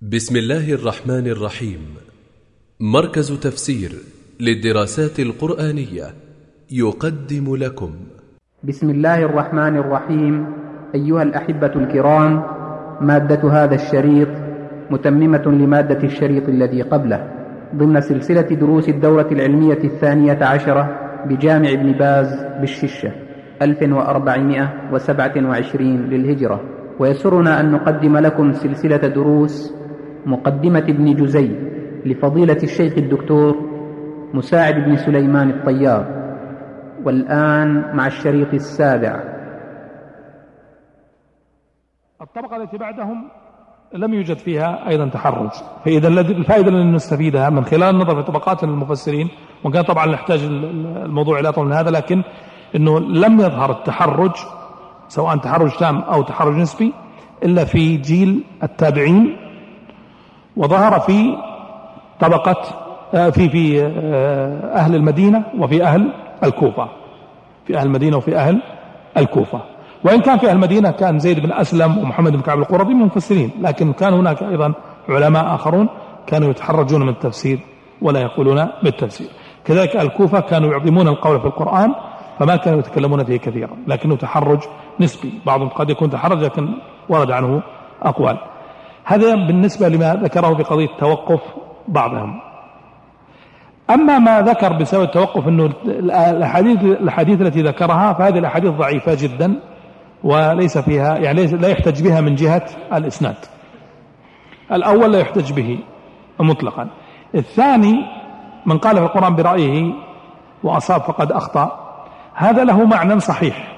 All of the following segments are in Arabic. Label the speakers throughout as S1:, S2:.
S1: بسم الله الرحمن الرحيم. مركز تفسير للدراسات القرآنية يقدم لكم
S2: بسم الله الرحمن الرحيم. أيها الأحبة الكرام، مادة هذا الشريط متممة لمادة الشريط الذي قبله ضمن سلسلة دروس الدورة العلمية 12 بجامع ابن باز بالششة 1427 للهجرة. ويسرنا أن نقدم لكم سلسلة دروس مقدمة ابن جزي لفضيلة الشيخ الدكتور مساعد بن سليمان الطيار. والآن مع الشريط السابع.
S3: الطبقة التي بعدهم لم يوجد فيها أيضا تحرج، فإذا الفائدة التي نستفيدها من خلال النظر في طبقات المفسرين، وكان طبعا نحتاج الموضوع إلى أطول من هذا، لكن أنه لم يظهر التحرج سواء تحرج تام أو تحرج نسبي إلا في جيل التابعين، وظهر في طبقة في أهل المدينة وفي أهل الكوفة، في أهل المدينة وفي أهل الكوفة. وإن كان في أهل المدينة كان زيد بن أسلم ومحمد بن كعب القرظي من المفسرين، لكن كان هناك أيضا علماء آخرون كانوا يتحرجون من التفسير ولا يقولون بالتفسير. كذلك الكوفة كانوا يعظمون القول في القرآن فما كانوا يتكلمون فيه كثيرا، لكنه تحرج نسبي، بعضهم قد يكون تحرج لكن ورد عنه أقوال. هذا بالنسبة لما ذكره في قضية التوقف بعضهم. أما ما ذكر بسبب التوقف أنه الأحاديث التي ذكرها فهذه الأحاديث ضعيفة جدا وليس فيها، يعني لا يحتج بها من جهة الإسناد. الأول لا يحتج به مطلقا. الثاني من قال في القرآن برأيه وأصاب فقد أخطأ، هذا له معنى صحيح،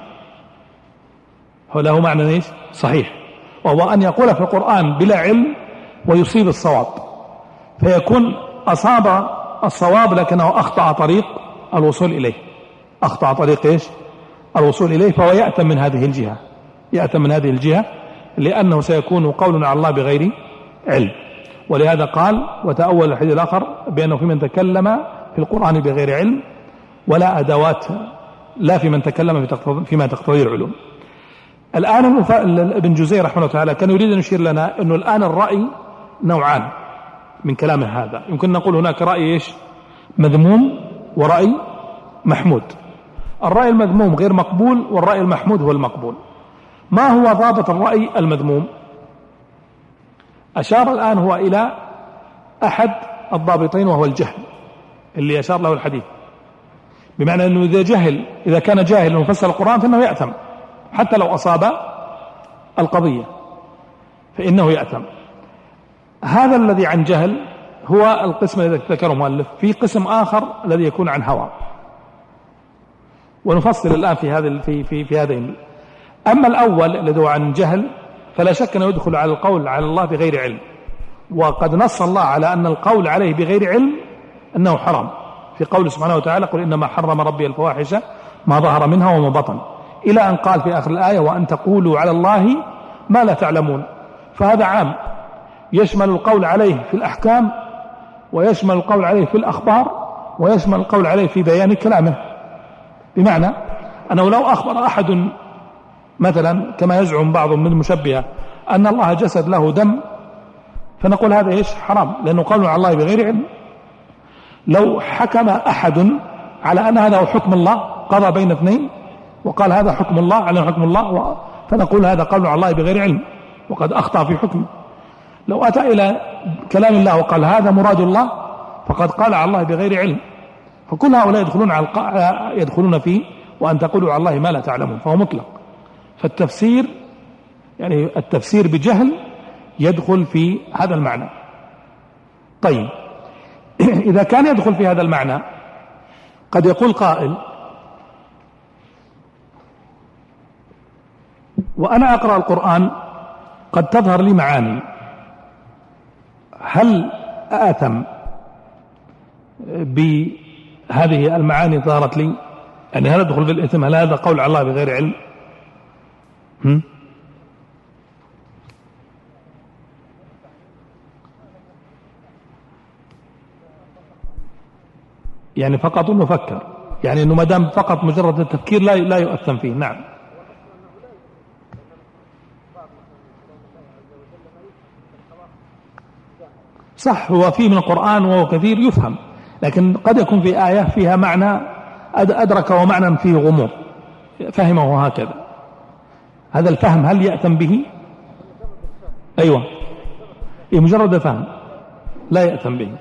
S3: هو له معنى صحيح، وهو أن يقول في القرآن بلا علم ويصيب الصواب، فيكون أصاب الصواب لكنه أخطأ طريق الوصول إليه، أخطأ طريق الوصول إليه، فهو يأتم من هذه الجهة، يأتم من هذه الجهة، لأنه سيكون قولنا على الله بغير علم. ولهذا قال وتأول الحديث الآخر بأنه في من تكلم في القرآن بغير علم ولا أدوات، لا في من تكلم فيما تقتضي العلوم. الآن ابن جزي رحمه الله تعالى كان يريد أن يشير لنا أنه الآن الرأي نوعان من كلامه هذا. يمكن نقول هناك رأي مذموم ورأي محمود. الرأي المذموم غير مقبول، والرأي المحمود هو المقبول. ما هو ضابط الرأي المذموم؟ أشار الآن هو إلى أحد الضابطين وهو الجهل اللي أشار له الحديث، بمعنى أنه إذا كان جاهل وفسر القرآن فإنه يأثم، حتى لو أصاب القضية فإنه يأثم. هذا الذي عن جهل هو القسم الذي ذكره المؤلف. في قسم آخر الذي يكون عن هوى، ونفصل الآن في هذين. أما الأول الذي هو عن جهل فلا شك أنه يدخل على القول على الله بغير علم، وقد نص الله على أن القول عليه بغير علم أنه حرام في قوله سبحانه وتعالى قل إنما حرم ربي الفواحش ما ظهر منها وما بطن، إلى أن قال في آخر الآية وأن تقولوا على الله ما لا تعلمون. فهذا عام يشمل القول عليه في الأحكام، ويشمل القول عليه في الأخبار، ويشمل القول عليه في بيان كلامه. بمعنى أنه لو أخبر أحد مثلا كما يزعم بعض من المشبهة أن الله جسد له دم، فنقول هذا حرام لأنه قول على الله بغير علم. لو حكم أحد على أن هذا هو حكم الله، قضى بين اثنين وقال هذا حكم الله على حكم الله، فنقول هذا قول على الله بغير علم وقد أخطأ في حكمه. لو أتى إلى كلام الله وقال هذا مراد الله فقد قال على الله بغير علم. فكل هؤلاء يدخلون فيه وأن تقولوا على الله ما لا تعلمون، فهو مطلق. فالتفسير يعني التفسير بجهل يدخل في هذا المعنى. طيب إذا كان يدخل في هذا المعنى قد يقول قائل وأنا أقرأ القرآن قد تظهر لي معاني، هل آثم بهذه المعاني ظهرت لي؟ يعني هل أدخل في الإثم؟ هل هذا قول على الله بغير علم؟ يعني فقط نفكر، يعني أنه ما دام فقط مجرد التفكير لا يؤثم فيه. نعم. صح، هو فيه من القرآن وهو كثير يفهم، لكن قد يكون في آية فيها معنى أدركه معنى فيه غموض فهمه هكذا. هذا الفهم هل يأتم به؟ أيوة، مجرد الفهم لا يأتم به.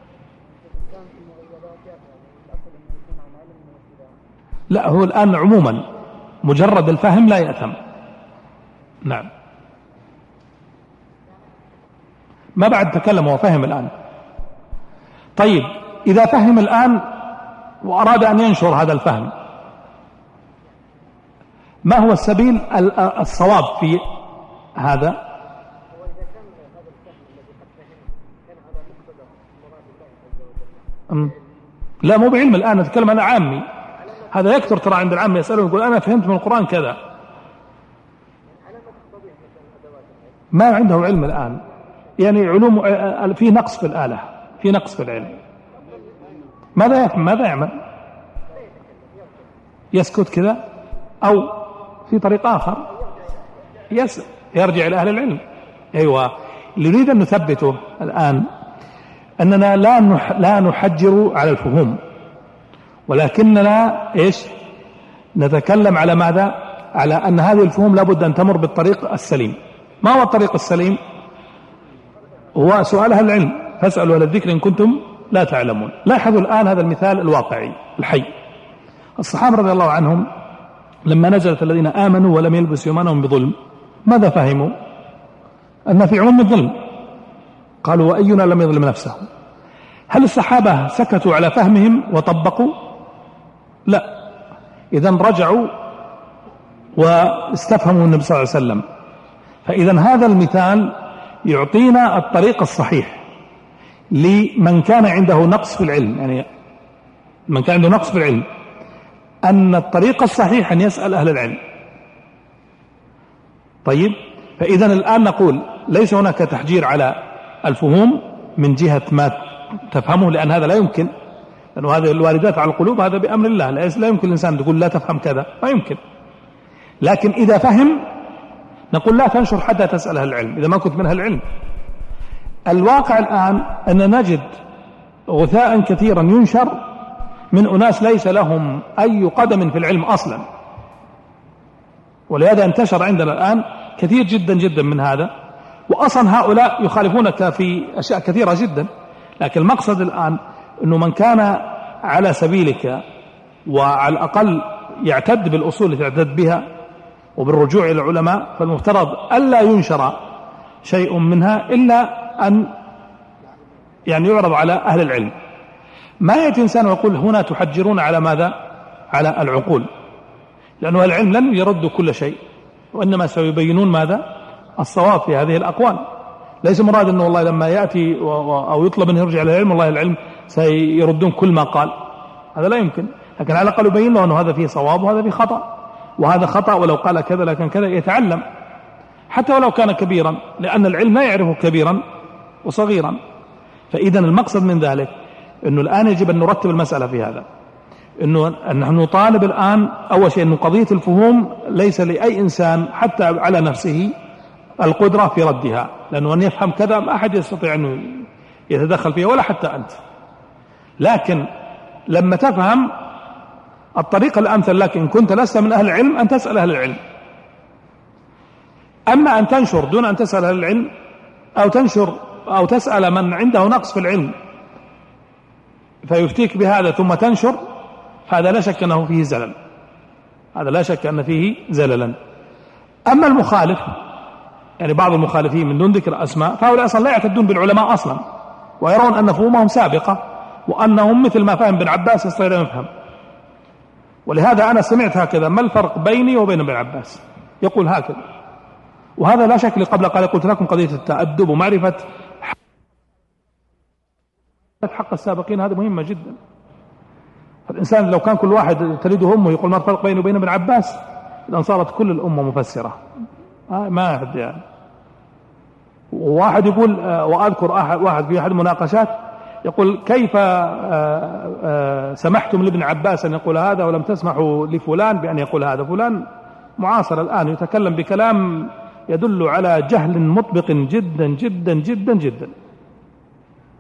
S3: لا، هو الآن عموما مجرد الفهم لا يأتم. نعم، ما بعد تكلم وفهم الآن. طيب، إذا فهم الآن وأراد أن ينشر هذا الفهم، ما هو السبيل الصواب في هذا؟ لا، مو بعلم الآن، أتكلم أنا عامي. هذا يكثر ترى عند العام، يسألون يقول أنا فهمت من القرآن كذا، ما عنده علم الآن، يعني علوم في نقص في الآلة، في نقص في العلم. ماذا يفهم؟ ماذا يعمل؟ يسكت كذا، أو في طريق آخر يرجع إلى أهل العلم. أيوة، اللي نريد أن نثبته الآن أننا لا نحجر على الفهوم، ولكننا نتكلم على ماذا؟ على أن هذه الفهوم لابد أن تمر بالطريق السليم. ما هو الطريق السليم؟ هو سؤال أهل العلم، فاسألوا أهل الذكر إن كنتم لا تعلمون. لاحظوا الآن هذا المثال الواقعي الحي. الصحابة رضي الله عنهم لما نزلت الذين آمنوا ولم يلبسوا إيمانهم بظلم، ماذا فهموا؟ أن في عموم الظلم. قالوا وأينا لم يظلم نفسه. هل الصحابة سكتوا على فهمهم وطبقوا؟ لا، إذن رجعوا واستفهموا النبي صلى الله عليه وسلم. فإذن هذا المثال يعطينا الطريق الصحيح لمن كان عنده نقص في العلم، يعني من كان عنده نقص في العلم، أن الطريق الصحيح أن يسأل أهل العلم. طيب، فإذن الآن نقول ليس هناك تحجير على الفهوم من جهة ما تفهمه، لأن هذا لا يمكن، لأنه هذه الواردات على القلوب هذا بأمر الله، لا يمكن الإنسان تقول لا تفهم كذا، ما يمكن. لكن إذا فهم نقول لا تنشر حتى تسأل أهل العلم إذا ما كنت من أهل العلم. الواقع الآن أن نجد غثاء كثيرا ينشر من أناس ليس لهم أي قدم في العلم أصلا، ولهذا انتشر عندنا الآن كثير جدا جدا من هذا. وأصلا هؤلاء يخالفونك في أشياء كثيرة جدا، لكن المقصد الآن أنه من كان على سبيلك وعلى الأقل يعتد بالأصول التي يعتد بها وبالرجوع إلى العلماء، فالمفترض ألا ينشر شيء منها إلا أن يعني يعرض على أهل العلم. ما يأتي إنسان ويقول هنا تحجرون على ماذا؟ على العقول، لأنه أهل العلم لن يردوا كل شيء، وإنما سيبينون ماذا؟ الصواب في هذه الأقوال. ليس مراد أنه والله لما يأتي أو يطلب أن يرجع إلى العلم والله العلم سيردون كل ما قال، هذا لا يمكن. لكن على الأقل يبين له أنه هذا فيه صواب وهذا فيه خطأ، وهذا خطأ ولو قال كذا لكن كذا، يتعلم حتى ولو كان كبيرا، لأن العلم لا يعرفه كبيرا وصغيرا. فإذا المقصد من ذلك أنه الآن يجب أن نرتب المسألة في هذا، أنه نحن نطالب الآن أول شيء أنه قضية الفهوم ليس لأي إنسان حتى على نفسه القدرة في ردها، لأنه أن يفهم كذا ما أحد يستطيع أنه يتدخل فيها ولا حتى أنت. لكن لما تفهم الطريقة الأمثل لك إن كنت لست من أهل العلم أن تسأل أهل العلم. أما أن تنشر دون أن تسأل أهل العلم، أو تنشر أو تسأل من عنده نقص في العلم فيفتيك بهذا ثم تنشر، هذا لا شك أنه فيه زلل، هذا لا شك أن فيه زللا. أما المخالف، يعني بعض المخالفين من دون ذكر أسماء، فهؤلاء أصلا لا يعتدون بالعلماء أصلا، ويرون أن فهومهم سابقة وأنهم مثل ما فهم ابن عباس يستطيع أن يفهم. ولهذا أنا سمعت هكذا: ما الفرق بيني وبين ابن عباس؟ يقول هكذا. وهذا لا شك قبل قال قلت لكم قضية التأدب ومعرفة حق السابقين هذا مهمة جدا. فالإنسان لو كان كل واحد تريده أمه يقول ما الفرق بيني وبين ابن عباس، إذن صارت كل الأمة مفسرة، ما أحد يعني. وواحد يقول، وأذكر واحد في أحد المناقشات يقول: كيف سمحتم لابن عباس أن يقول هذا ولم تسمحوا لفلان بأن يقول هذا؟ فلان معاصر الآن يتكلم بكلام يدل على جهل مطبق جدا جدا جدا جدا.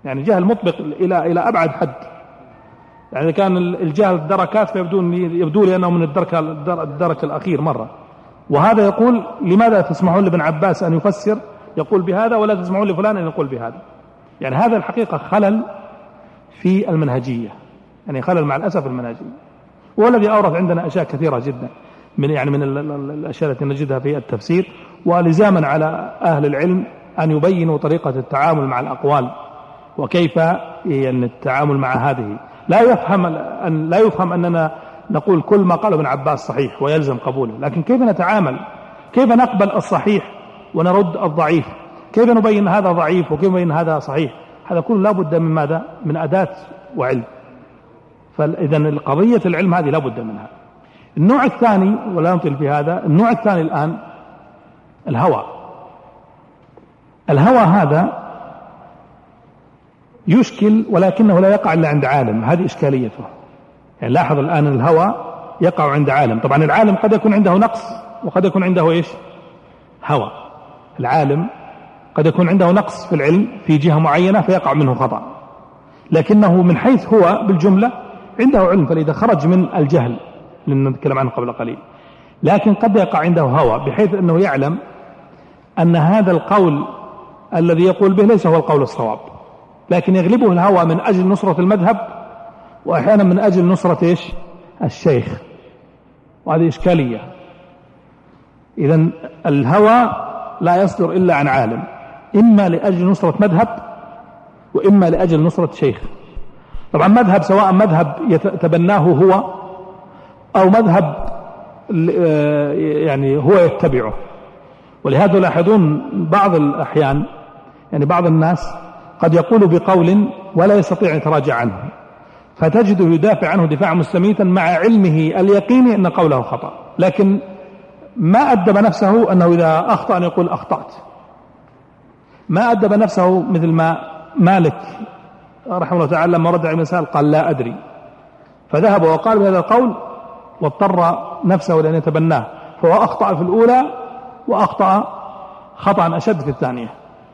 S3: يعني جهل مطبق إلى أبعد حد. يعني كان الجهل دركات فيبدو لي أنه من الدرك الأخير مرة. وهذا يقول لماذا تسمحون لابن عباس أن يفسر يقول بهذا ولا تسمحون لفلان أن يقول بهذا؟ يعني هذا الحقيقة خلل في المنهجية، يعني خلل مع الأسف المنهجية، والذي أورث عندنا أشياء كثيرة جدا من الأشياء التي نجدها في التفسير. ولزاما على أهل العلم أن يبينوا طريقة التعامل مع الأقوال وكيف يعني التعامل مع هذه. لا يفهم أننا نقول كل ما قاله ابن عباس صحيح ويلزم قبوله، لكن كيف نتعامل، كيف نقبل الصحيح ونرد الضعيف، كيف نبين هذا ضعيف وكيف نبين هذا صحيح. هذا كله لا بد من ماذا؟ من أداة وعلم. فإذا قضية العلم هذه لا بد منها. النوع الثاني، ولا نطيل في هذا، النوع الثاني الآن الهوى. الهوى هذا يشكل ولكنه لا يقع إلا عند عالم، هذه إشكاليته. يعني لاحظ الآن الهوى يقع عند عالم. طبعا العالم قد يكون عنده نقص وقد يكون عنده إيش؟ هوى. العالم قد يكون عنده نقص في العلم في جهة معينة فيقع منه خطأ، لكنه من حيث هو بالجملة عنده علم، فإذا خرج من الجهل لأنه نتكلم عنه قبل قليل، لكن قد يقع عنده هوى بحيث أنه يعلم أن هذا القول الذي يقول به ليس هو القول الصواب، لكن يغلبه الهوى من أجل نصرة المذهب وأحيانا من أجل نصرة إيش؟ الشيخ. وهذه إشكالية. إذن الهوى لا يصدر إلا عن عالم، إما لأجل نصرة مذهب وإما لأجل نصرة شيخ. طبعا مذهب سواء مذهب يتبناه هو أو مذهب يعني هو يتبعه. ولهذا لاحظون بعض الأحيان يعني بعض الناس قد يقول بقول ولا يستطيع أن يتراجع عنه، فتجده يدافع عنه دفاعا مستميتا مع علمه اليقيني أن قوله خطأ، لكن ما أدب نفسه أنه إذا أخطأ أن يقول أخطأت. ما أدب نفسه مثل ما مالك رحمه الله تعالى لما رد على المسائل قال لا أدري، فذهب وقال بهذا القول واضطر نفسه لأن يتبناه، فهو أخطأ في الأولى وأخطأ خطأ أشد في الثانية.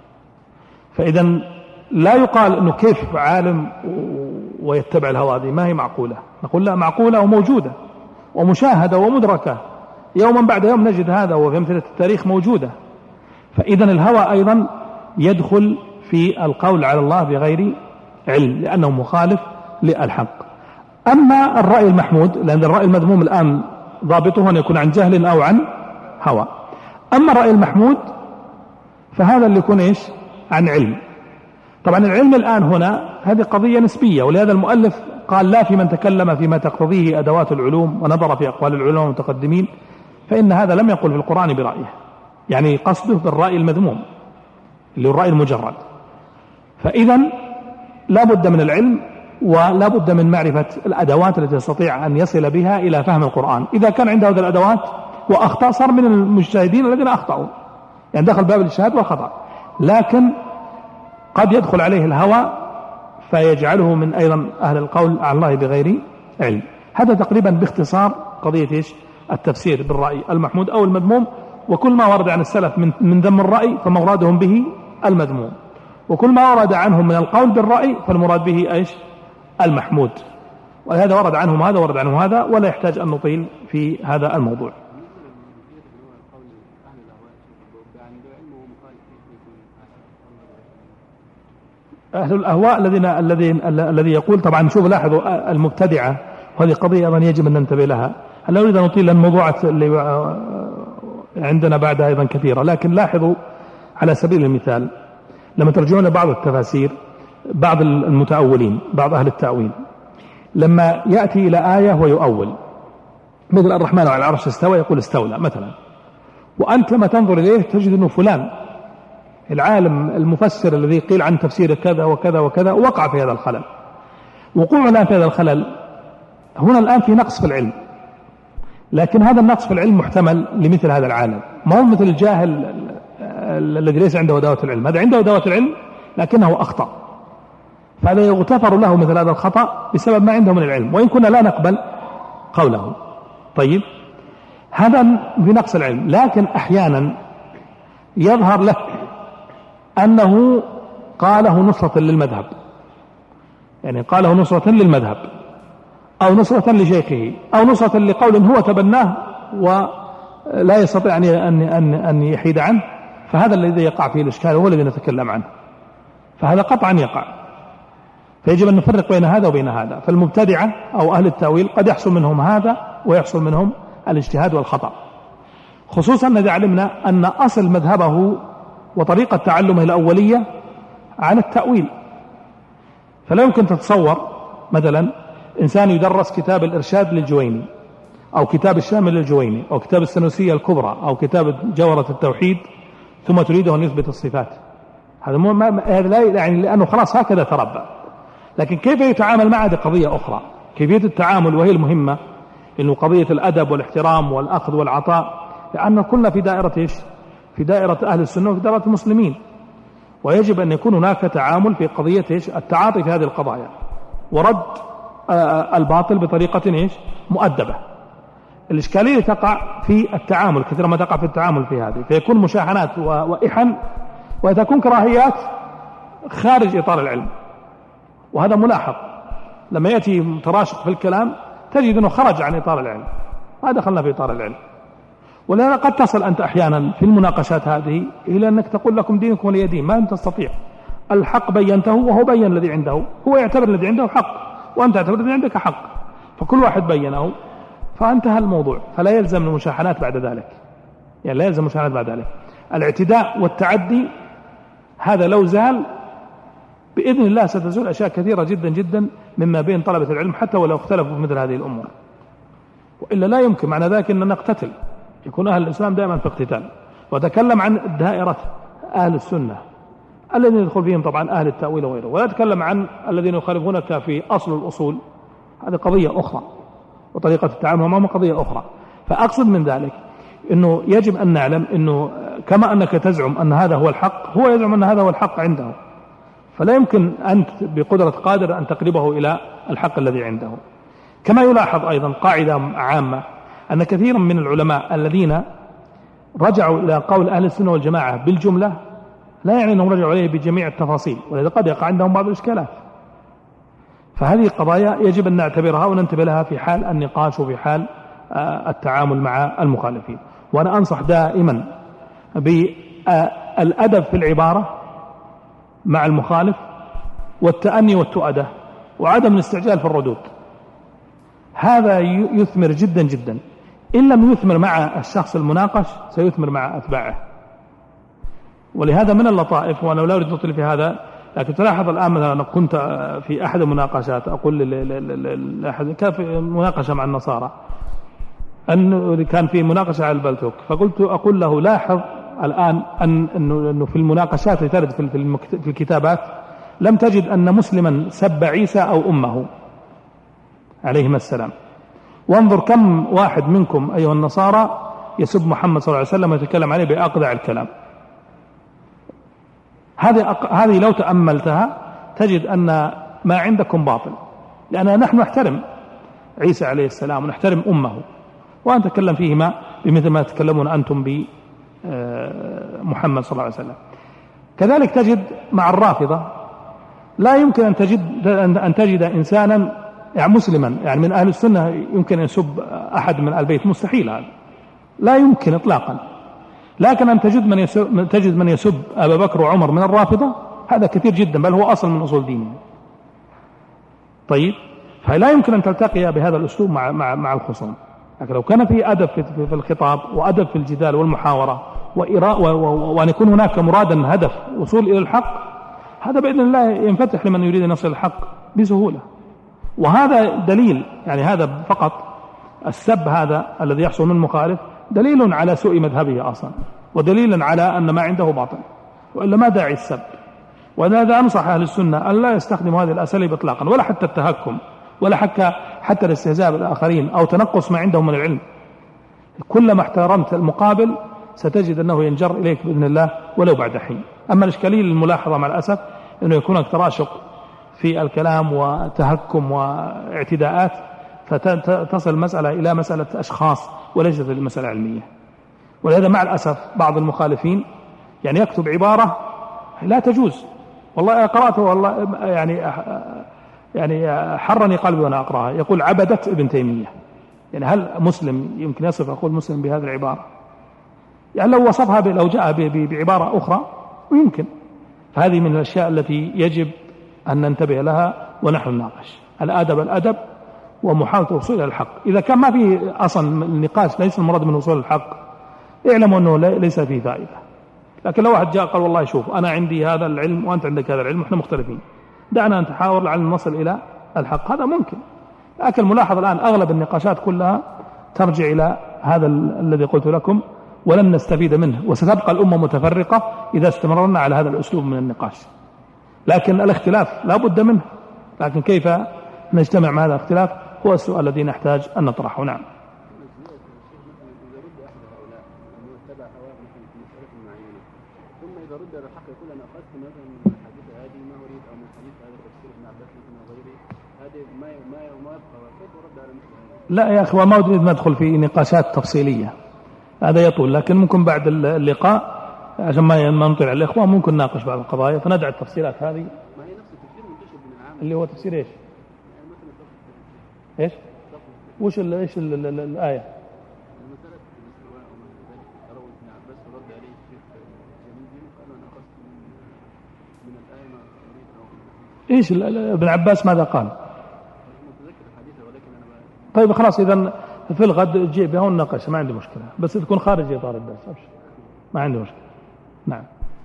S3: فإذا لا يقال أنه كيف عالم ويتبع الهوى، هذه ما هي معقولة. نقول لا، معقولة وموجودة ومشاهدة ومدركة، يوما بعد يوم نجد هذا، وفي أمثلة التاريخ موجودة. فإذا الهوى أيضا يدخل في القول على الله بغير علم لأنه مخالف للحق. أما الرأي المحمود، لأن الرأي المذموم الآن ضابطه أن يكون عن جهل أو عن هوى. أما الرأي المحمود فهذا اللي يكون إيش؟ عن علم. طبعا العلم الآن هنا هذه قضية نسبية، ولهذا المؤلف قال لا في من تكلم فيما تقتضيه أدوات العلوم ونظر في أقوال العلماء المتقدمين، فإن هذا لم يقل في القرآن برأيه، يعني قصده بالرأي المذموم اللي هو الرأي المجرد. فإذا لا بد من العلم ولا بد من معرفة الأدوات التي يستطيع أن يصل بها إلى فهم القرآن. إذا كان عنده هذه الأدوات وأخطأ صار من المجتهدين الذين أخطأوا، يعني دخل باب الاجتهاد والخطأ. لكن قد يدخل عليه الهوى فيجعله من أيضا أهل القول على الله بغير علم. هذا تقريبا باختصار قضية إيش؟ التفسير بالرأي المحمود أو المذموم. وكل ما ورد عن السلف من ذم الرأي فمرادهم به المذموم، وكل ما ورد عنهم من القول بالرأي فالمراد به إيش؟ المحمود. وهذا ورد عنهم هذا ورد عنهم هذا، ولا يحتاج أن نطيل في هذا الموضوع. أهل الأهواء الذي يقول، طبعا شوف لاحظوا المبتدعة، وهذه قضية أيضا يجب أن ننتبه لها. هل نريد أن نطيل الموضوعات اللي عندنا بعدها أيضا كثيرة، لكن لاحظوا على سبيل المثال لما ترجعون بعض التفاسير، بعض المتأولين، بعض أهل التأويل لما يأتي إلى آية ويؤول، مثل الرحمن على العرش استوى يقول استولى مثلا، وأنت لما تنظر إليه تجد أنه فلان العالم المفسر الذي قيل عن تفسير كذا وكذا وكذا وقع في هذا الخلل. وقوع الآن في هذا الخلل هنا الآن في نقص في العلم، لكن هذا النقص في العلم محتمل لمثل هذا العالم، ما هو مثل الجاهل الذي ليس عنده دعوة العلم. هذا عنده دعوة العلم لكنه أخطأ، فهذا يغتفر له مثل هذا الخطأ بسبب ما عنده من العلم، وإن كنا لا نقبل قوله. طيب، هذا في نقص العلم. لكن أحيانا يظهر لك أنه قاله نصرة للمذهب، يعني قاله نصرة للمذهب أو نصرة لشيخه أو نصرة لقول هو تبناه ولا يستطيع أن يحيد عنه، فهذا الذي يقع فيه الإشكال هو الذي نتكلم عنه، فهذا قطعا يقع. فيجب أن نفرق بين هذا وبين هذا. فالمبتدعة أو أهل التأويل قد يحصل منهم هذا ويحصل منهم الاجتهاد والخطأ، خصوصا إذا علمنا أن أصل مذهبه وطريقة تعلمه الأولية على التأويل. فلا يمكن تتصور مثلا إنسان يدرس كتاب الإرشاد للجويني أو كتاب الشامل للجويني أو كتاب السنوسية الكبرى أو كتاب جوهرة التوحيد ثم تريده أن يثبت الصفات. هذا لا يعني، لأنه خلاص هكذا تربى. لكن كيف يتعامل معه هذه قضية أخرى. كيفية التعامل وهي المهمة، إنه قضية الأدب والاحترام والأخذ والعطاء، لأن كلنا في دائرة إيش؟ في دائرة أهل السنة وفي دائرة المسلمين، ويجب أن يكون هناك تعامل في قضية إيش؟ التعاطي في هذه القضايا ورد الباطل بطريقة إيش؟ مؤدبة. الإشكالية تقع في التعامل، كثيرا ما تقع في التعامل في هذه، فيكون مشاحنات وإحن وتكون كراهيات خارج إطار العلم. وهذا ملاحظ لما يأتي متراشق في الكلام تجد أنه خرج عن إطار العلم، ما دخلنا في إطار العلم. ولهذا قد تصل أنت أحيانا في المناقشات هذه إلى أنك تقول لكم دينكم ولي دين، ما أنت تستطيع. الحق بينته وهو بين الذي عنده، هو يعتبر الذي عنده حق وأنت تعتبر الذي عندك حق، فكل واحد بينه فانتهى الموضوع. فلا يلزم المشاحنات بعد ذلك، يعني لا يلزم المشاحنات بعد ذلك. الاعتداء والتعدي هذا لو زال بإذن الله ستزول أشياء كثيرة جدا جدا مما بين طلبة العلم، حتى ولو اختلفوا في مثل هذه الأمور. وإلا لا يمكن معنى ذلك أننا نقتتل، يكون أهل الإسلام دائما في اقتتال. وتكلم عن دائرة أهل السنة الذين يدخل فيهم طبعا أهل التأويل وغيره، ولا تكلم عن الذين يخالفونك في أصل الأصول، هذه قضية أخرى، وطريقة التعامل معهم قضية أخرى. فأقصد من ذلك أنه يجب أن نعلم أنه كما أنك تزعم أن هذا هو الحق، هو يزعم أن هذا هو الحق عنده، فلا يمكن أنت بقدرة قادر أن تقربه إلى الحق الذي عنده. كما يلاحظ أيضا قاعدة عامة، أن كثيرا من العلماء الذين رجعوا إلى قول أهل السنة والجماعة بالجملة لا يعني أنهم رجعوا عليه بجميع التفاصيل، ولذا قد يقع عندهم بعض الإشكالات. فهذه قضايا يجب أن نعتبرها وننتبه لها في حال النقاش وفي حال التعامل مع المخالفين. وأنا أنصح دائما بالأدب في العبارة مع المخالف، والتأني والتؤدة، وعدم الاستعجال في الردود. هذا يثمر جدا جدا. إن لم يثمر مع الشخص المناقش سيثمر مع أتباعه. ولهذا من اللطائف، وأنا لا أريد أن أطيل في هذا، لكن تلاحظ الآن مثلا أنا كنت في أحد المناقشات أقول كان في مناقشة مع النصارى، أنه كان في مناقشة على البلتوك، فقلت أقول له لاحظ الآن أنه في المناقشات اللي ترد في الكتابات لم تجد أن مسلما سب عيسى أو أمه عليهما السلام، وانظر كم واحد منكم أيها النصارى يسب محمد صلى الله عليه وسلم ويتكلم عليه بأقذع الكلام. هذه لو تأملتها تجد أن ما عندكم باطل، لأننا نحن نحترم عيسى عليه السلام ونحترم أمه، وأن تكلم فيهما بمثل ما تكلمون أنتم بمحمد صلى الله عليه وسلم. كذلك تجد مع الرافضة لا يمكن أن تجد إنسانا يعني مسلما يعني من أهل السنة يمكن أن يسب أحد من البيت، مستحيل، هذا لا يمكن إطلاقا. لكن أن تجد من يسب أبا بكر وعمر من الرافضة هذا كثير جدا، بل هو أصل من أصول دينه. طيب، فلا يمكن أن تلتقي بهذا الأسلوب مع الخصوم. لكن لو كان في أدب في الخطاب وأدب في الجدال والمحاورة وأن يكون هناك مرادا هدف وصول إلى الحق، هذا بإذن الله ينفتح لمن يريد أن يصل الحق بسهولة. وهذا دليل، يعني هذا فقط السب هذا الذي يحصل من المخالف دليل على سوء مذهبه أصلا، ودليل على أن ما عنده باطل، وإلا ما داعي السب. ولهذا أنصح أهل السنة أن لا يستخدموا هذه الأساليب إطلاقا، ولا حتى التهكم، ولا حتى الاستهزاء بالآخرين أو تنقص ما عندهم من العلم. كلما احترمت المقابل ستجد أنه ينجر إليك بإذن الله ولو بعد حين. أما الإشكالية الملاحظة مع الأسف أنه يكون تراشق في الكلام وتهكم واعتداءات، فتصل المسألة إلى مسألة أشخاص وليست المسألة علمية. ولهذا مع الأسف بعض المخالفين يعني يكتب عبارة لا تجوز. والله قرأته، والله يعني يعني حرني قلبي وأنا أقرأها. يقول عبدت ابن تيمية، يعني هل مسلم يمكن يصف أقول مسلم بهذه العبارة؟ يعني لو وصفها لو جاء بعبارة أخرى ويمكن. فهذه من الأشياء التي يجب أن ننتبه لها ونحن نناقش. الأدب ومحاولة الوصول إلى الحق. إذا كان ما في أصلا النقاش ليس المراد من وصول الحق، اعلموا أنه ليس فيه فائدة. لكن لو واحد جاء قال والله شوف أنا عندي هذا العلم وأنت عندك هذا العلم وإحنا مختلفين، دعنا نتحاور لعل نصل إلى الحق، هذا ممكن. لكن الملاحظ الآن أغلب النقاشات كلها ترجع إلى هذا الذي قلت لكم، ولن نستفيد منه، وستبقى الأمة متفرقة إذا استمررنا على هذا الأسلوب من النقاش. لكن الاختلاف لا بد منه، لكن كيف نجتمع مع هذا الاختلاف هو السؤال الذي نحتاج أن نطرحه. نعم. لا يا أخي، ما أريد ندخل في نقاشات تفصيلية، هذا يطول. لكن ممكن بعد اللقاء عشان ما نطلع على الإخوة ممكن نناقش بعض القضايا، فندع التفصيلات هذه.
S4: ما هي نفس التفسير منتشر من العام
S3: اللي هو تفسير إيش؟
S4: يعني مثلا
S3: إيش؟ وش إيش الآية؟
S4: المسألة الاستواء وما إلى ذلك روى ابن عباس ورد عليه الشيخ جميل قال أنا أخذت من الآية ما أريد أو
S3: إيش ابن عباس ماذا قال؟
S4: متذكر الحديث ولكن أنا
S3: طيب خلاص، إذا في الغد جيب بها ونناقش، ما عندي مشكلة، بس تكون خارج إطار الدرس، ما عندي مشكلة. نعم.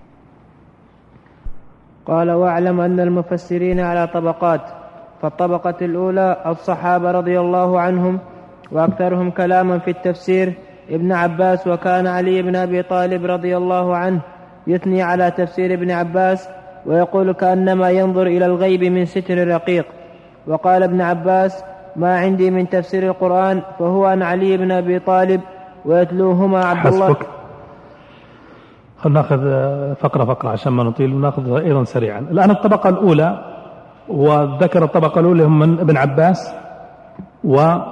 S5: قال واعلم أن المفسرين على طبقات، فالطبقة الأولى الصحابة رضي الله عنهم وأكثرهم كلاما في التفسير ابن عباس، وكان علي بن أبي طالب رضي الله عنه يثني على تفسير ابن عباس ويقول كأنما ينظر إلى الغيب من ستر رقيق. وقال ابن عباس ما عندي من تفسير القرآن فهو عن علي بن أبي طالب ويتلوهما عبد الله.
S3: حسبك. خلنا نأخذ فقرة عشان ما نطيل، ونأخذ أيضا سريعا. الآن الطبقة الأولى، وذكر الطبقة الأولى هم من ابن عباس وعلي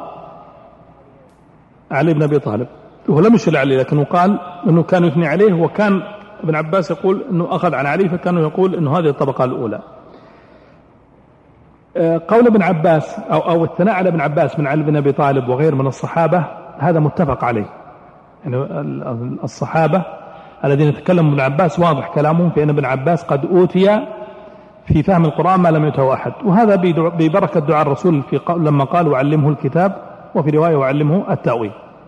S3: بن أبي طالب، ولم يشل عليه لكنه قال أنه كان يثني عليه، وكان ابن عباس يقول أنه أخذ عن علي، فكانوا يقول أنه هذه الطبقة الأولى. قول ابن عباس أو الثناء على ابن عباس من علي بن أبي طالب وغير من الصحابة هذا متفق عليه. يعني الصحابة الذين يتكلموا ابن عباس واضح كلامهم في أن ابن عباس قد أوتي في فهم القرآن ما لم يؤته أحد، وهذا ببركة دعاء الرسول لما قال وعلمه الكتاب، وفي رواية وعلمه التأويل.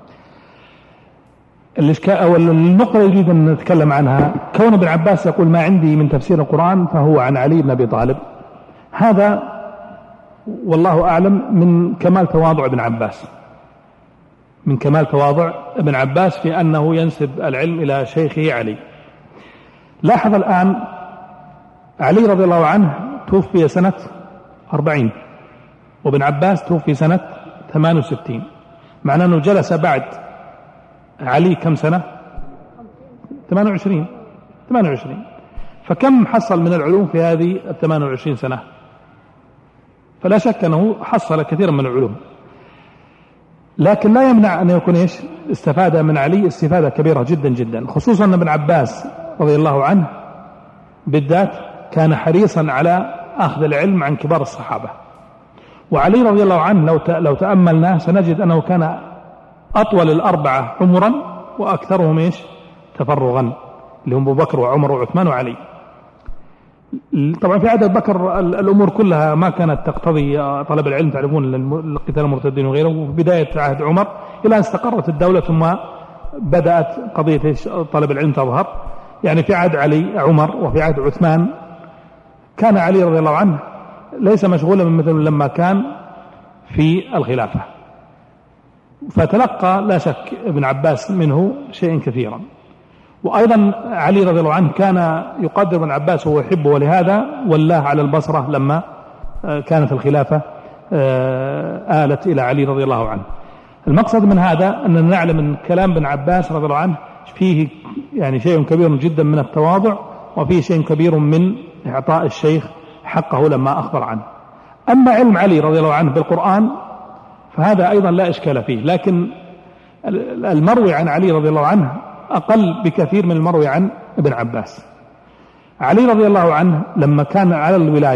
S3: النقطة اللي يريد أن نتكلم عنها كون ابن عباس يقول ما عندي من تفسير القرآن فهو عن علي بن أبي طالب، هذا والله أعلم من كمال تواضع ابن عباس، من كمال تواضع ابن عباس في أنه ينسب العلم إلى شيخه علي. لاحظ الآن علي رضي الله عنه توفي سنة 40، وابن عباس توفي سنة 68، معناه أنه جلس بعد علي كم سنة؟ 28. فكم حصل من العلوم في هذه 28 سنة؟ فلا شك أنه حصل كثيرا من العلوم، لكن لا يمنع أن يكون استفاد من علي استفادة كبيرة جدا جدا، خصوصا أن ابن عباس رضي الله عنه بالذات كان حريصا على أخذ العلم عن كبار الصحابة. وعلي رضي الله عنه لو تأملناه سنجد أنه كان أطول الأربعة عمرا وأكثرهم تفرغا، اللي هم أبو بكر وعمر وعثمان وعلي. طبعا في عهد بكر الأمور كلها ما كانت تقتضي طلب العلم، تعرفون القتال المرتدين وغيره، وفي بداية عهد عمر إلى أن استقرت الدولة ثم بدأت قضية طلب العلم تظهر. يعني في عهد عمر وفي عهد عثمان كان علي رضي الله عنه ليس مشغولا مثل لما كان في الخلافة، فتلقى لا شك ابن عباس منه شيء كثيرا. وأيضا علي رضي الله عنه كان يقدر ابن عباس وهو يحبه، ولهذا ولاه على البصرة لما كانت الخلافة آلت إلى علي رضي الله عنه. المقصد من هذا أننا نعلم أن كلام ابن عباس رضي الله عنه فيه يعني شيء كبير جدا من التواضع، وفيه شيء كبير من إعطاء الشيخ حقه لما أخبر عنه. أما علم علي رضي الله عنه بالقرآن فهذا أيضا لا إشكال فيه، لكن المروي عن علي رضي الله عنه أقل بكثير من المروي عن ابن عباس. علي رضي الله عنه لما كان على الولاية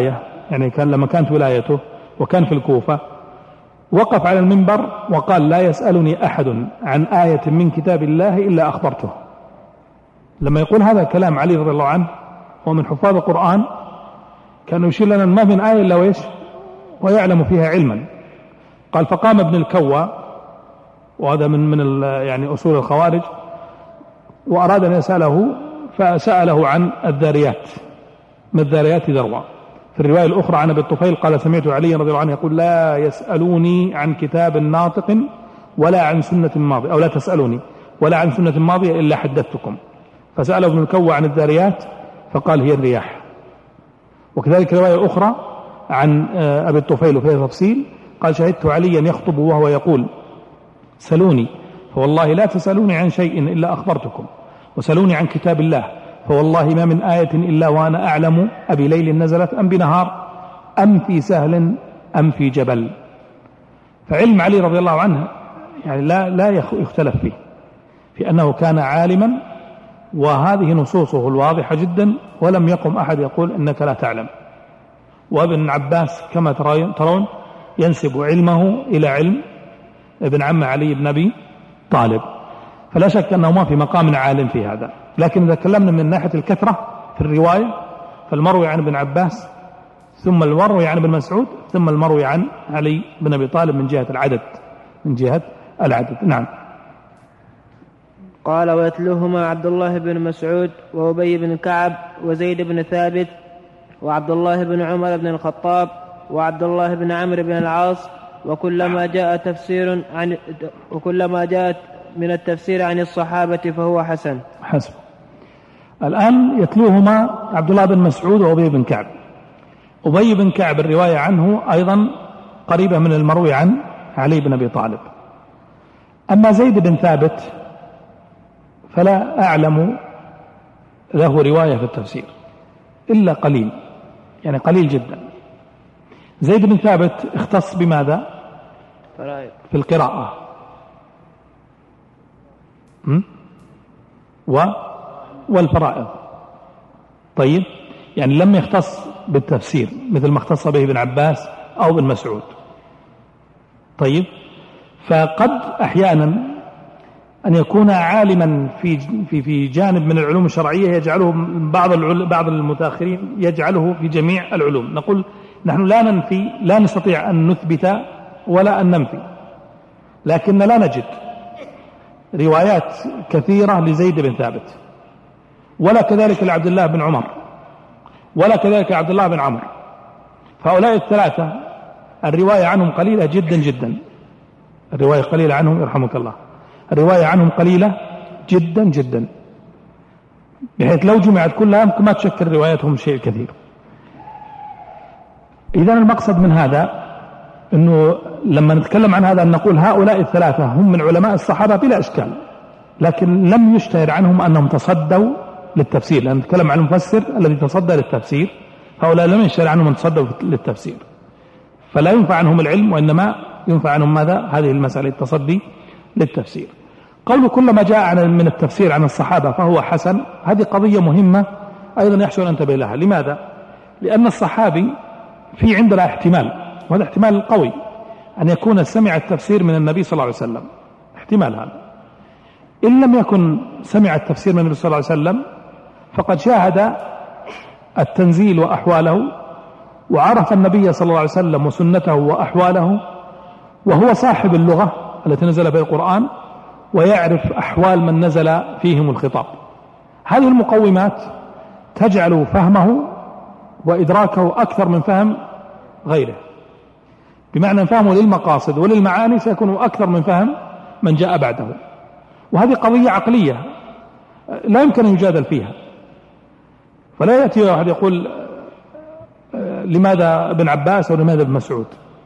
S3: يعني كان لما كانت ولايته وكان في الكوفة وقف على المنبر وقال لا يسألني أحد عن آية من كتاب الله إلا أخبرته. لما يقول هذا الكلام علي رضي الله عنه ومن حفاظ القرآن كان يشير لنا ما من آية إلا وإيش ويعلم فيها علما. قال فقام ابن الكوى وهذا من يعني أصول الخوارج وأراد أن يسأله فسأله عن الذاريات، ما الذاريات ذروة. في الرواية الأخرى عن أبي الطفيل قال سمعت علي رضي الله عنه يقول لا يسألوني عن كتاب ناطق ولا عن سنة ماضية، أو لا تسألوني ولا عن سنة ماضية إلا حدثتكم. فسأله ابن الكوى عن الذاريات فقال هي الرياح. وكذلك رواية أخرى عن أبي الطفيل وفيها تفصيل قال شهدت عليا يخطب وهو يقول سلوني فوالله لا تسألوني عن شيء إلا أخبرتكم، وسلوني عن كتاب الله فوالله ما من آية إلا وأنا أعلم أبي ليل نزلت أم بنهار أم في سهل أم في جبل. فعلم علي رضي الله عنه يعني لا يختلف فيه في أنه كان عالما، وهذه نصوصه الواضحة جدا ولم يقم أحد يقول إنك لا تعلم. وابن عباس كما ترون ينسب علمه إلى علم ابن عم علي بن أبي طالب، فلا شك أنه ما في مقام عالم في هذا. لكن إذا تكلمنا من ناحية الكثرة في الرواية فالمروي عن ابن عباس ثم المروي عن ابن مسعود ثم المروي عن علي بن أبي طالب من جهة العدد. نعم.
S5: قال ويتلوهما عبد الله بن مسعود وأبي بن كعب وزيد بن ثابت وعبد الله بن عمر بن الخطاب وعبد الله بن عمرو بن العاص، وكلما جاءت من التفسير عن الصحابة فهو حسن.
S3: الآن يتلوهما عبد الله بن مسعود وأبي بن كعب. أبي بن كعب الرواية عنه أيضا قريبة من المروي عن علي بن أبي طالب. أما زيد بن ثابت فلا أعلم له رواية في التفسير إلا قليل، يعني قليل جدا. زيد بن ثابت اختص بماذا؟ في القراءة والفرائض. طيب، يعني لم يختص بالتفسير مثل ما اختص به ابن عباس أو ابن مسعود. طيب، فقد أحيانا أن يكون عالما في جانب من العلوم الشرعية يجعله بعض المتأخرين يجعله في جميع العلوم. نقول نحن لا نستطيع أن نثبت ولا أن ننفي، لكن لا نجد روايات كثيرة لزيد بن ثابت، ولا كذلك لعبد الله بن عمر، ولا كذلك عبد الله بن عمرو. فهؤلاء الثلاثة الرواية عنهم قليلة جدا جدا، الرواية قليلة عنهم يرحمك الله، الرواية عنهم قليلة جدا جدا، بحيث لو جمعت كلها يمكن ما تشكل روايتهم شيء كثير. إذن المقصد من هذا أنه لما نتكلم عن هذا أن نقول هؤلاء الثلاثة هم من علماء الصحابة بلا إشكال، لكن لم يشتهر عنهم أنهم تصدوا للتفسير. لأن نتكلم عن المفسر الذي تصدى للتفسير، هؤلاء لم يشتهر عنهم أن تصدوا للتفسير، فلا ينفع عنهم العلم، وإنما ينفع عنهم ماذا؟ هذه المسألة التصدي للتفسير. قول كلما جاء من التفسير عن الصحابة فهو حسن، هذه قضية مهمة أيضا يحسن أن ننتبه لها. لماذا؟ لأن الصحابي في عندنا احتمال، وهذا احتمال قوي، أن يكون سمع التفسير من النبي صلى الله عليه وسلم، احتمال هذا. إن لم يكن سمع التفسير من النبي صلى الله عليه وسلم فقد شاهد التنزيل وأحواله، وعرف النبي صلى الله عليه وسلم وسنته وأحواله، وهو صاحب اللغة التي نزل بها القرآن، ويعرف أحوال من نزل فيهم الخطاب. هذه المقومات تجعل فهمه وإدراكه أكثر من فهم غيره، بمعنى فهمه للمقاصد وللمعاني سيكون أكثر من فهم من جاء بعده. وهذه قضية عقلية لا يمكن أن يجادل فيها. فلا يأتي واحد يقول لماذا ابن عباس أو لماذا ابن مسعود.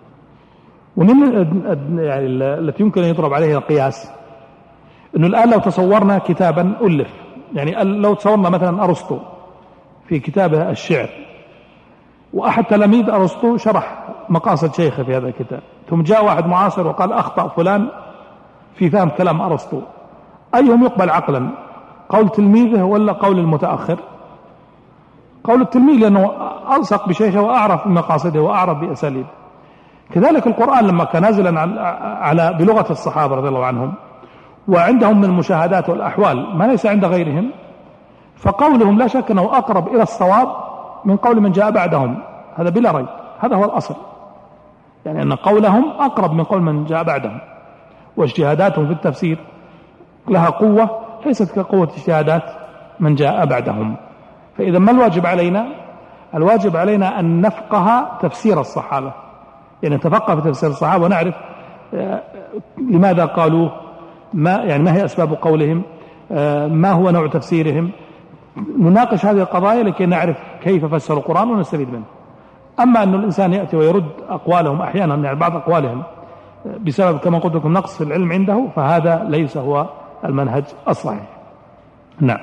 S3: يعني التي يمكن أن يضرب عليه القياس أنه الآن لو تصورنا كتابا ألف، يعني لو تصورنا مثلا أرسطو في كتابه الشعر، وأحد تلاميذ أرسطو شرح مقاصد شيخه في هذا الكتاب، ثم جاء واحد معاصر وقال أخطأ فلان في فهم كلام أرسطو، أيهم يقبل عقلا، قول تلميذه ولا قول المتأخر؟ قول التلميذ لأنه ألصق بشيخه وأعرف بمقاصده وأعرف بأساليبه. كذلك القرآن لما كان نازلا على بلغة الصحابة رضي الله عنهم وعندهم من المشاهدات والأحوال ما ليس عند غيرهم، فقولهم لا شك أنه أقرب إلى الصواب من قول من جاء بعدهم، هذا بلا ريب، هذا هو الأصل، يعني أن قولهم أقرب من قول من جاء بعدهم، واجتهاداتهم في التفسير لها قوة ليست كقوة اجتهادات من جاء بعدهم. فإذا ما الواجب علينا؟ الواجب علينا أن نفقه تفسير الصحابة، يعني نتفقه في تفسير الصحابة ونعرف لماذا قالوه، ما هي أسباب قولهم، ما هو نوع تفسيرهم، نناقش هذه القضايا لكي نعرف كيف فسروا القرآن ونستفيد منه. أما أن الإنسان يأتي ويرد أقوالهم أحيانا، يعني بعض أقوالهم بسبب كما قلت لكم نقص في العلم عنده، فهذا ليس هو المنهج الصحيح. نعم.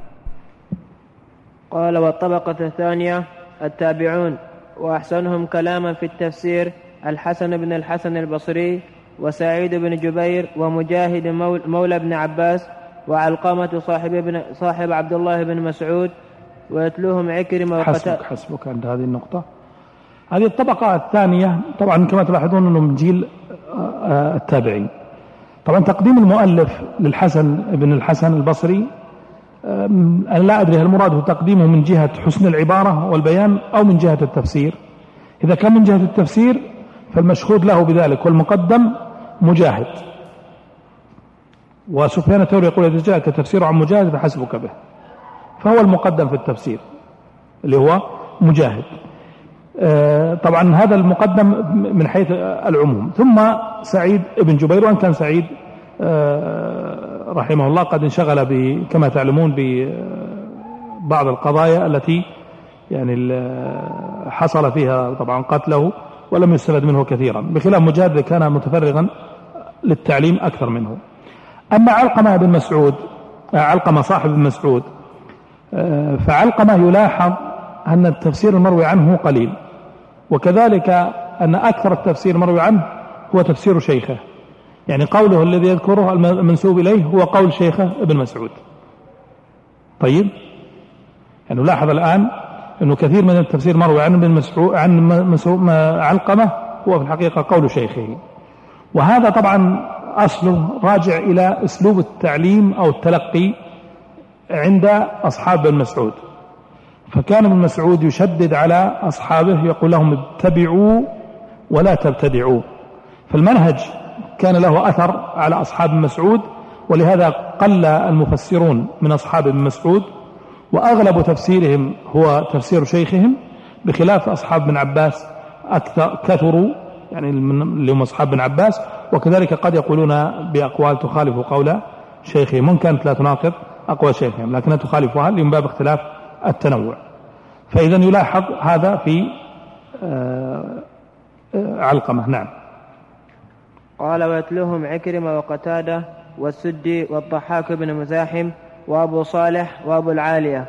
S5: قال: والطبقة الثانية التابعون، وأحسنهم كلاما في التفسير الحسن بن الحسن البصري، وسعيد بن جبير، ومجاهد مولى ابن عباس، وعلقمة صاحب عبد الله بن مسعود، ويتلوهم عكرمة
S3: حسبك عند هذه النقطة. هذه الطبقة الثانية طبعا كما تلاحظون أنه من جيل التابعين. طبعا تقديم المؤلف للحسن بن الحسن البصري أنا لا أدري هل المراد تقديمه من جهة حسن العبارة والبيان أو من جهة التفسير. إذا كان من جهة التفسير فالمشهود له بذلك، والمقدم مجاهد، وسفيان الثوري يقول إذا جاءك تفسير عن مجاهد فحسبك به، فهو المقدم في التفسير اللي هو مجاهد. طبعا هذا المقدم من حيث العموم. ثم سعيد بن جبير، وأن كان سعيد رحمه الله قد انشغل كما تعلمون ببعض القضايا التي يعني حصل فيها طبعا قتله ولم يستفد منه كثيرا، بخلاف مجاهد كان متفرغا للتعليم أكثر منه. أما علقمة بن مسعود، علقمة صاحب بن مسعود، فعلقمة يلاحظ أن التفسير المروي عنه قليل، وكذلك أن أكثر التفسير المروي عنه هو تفسير شيخه، يعني قوله الذي يذكره المنسوب إليه هو قول شيخه ابن مسعود. طيب، يعني نلاحظ الآن أنه كثير من التفسير مروي عن ابن مسعود عن علقمة هو في الحقيقة قول شيخه، وهذا طبعا أصله راجع إلى أسلوب التعليم أو التلقي عند أصحاب ابن مسعود. فكان ابن مسعود يشدد على أصحابه يقول لهم اتبعوا ولا تبتدعوا، فالمنهج كان له أثر على أصحاب ابن مسعود، ولهذا قل المفسرون من أصحاب ابن مسعود، وأغلب تفسيرهم هو تفسير شيخهم، بخلاف أصحاب ابن عباس كثروا، يعني اللي هم أصحاب ابن عباس، وكذلك قد يقولون بأقوال تخالف قول شيخهم، من كانت لا تناقض أقوال شيخهم لكنها تخالفها من باب اختلاف التنوع. فإذا يلاحظ هذا في علقمة. نعم.
S5: قال: ويتلوهم عكرمة وقتادة والسدي والضحاك بن مزاحم وأبو صالح وأبو العالية.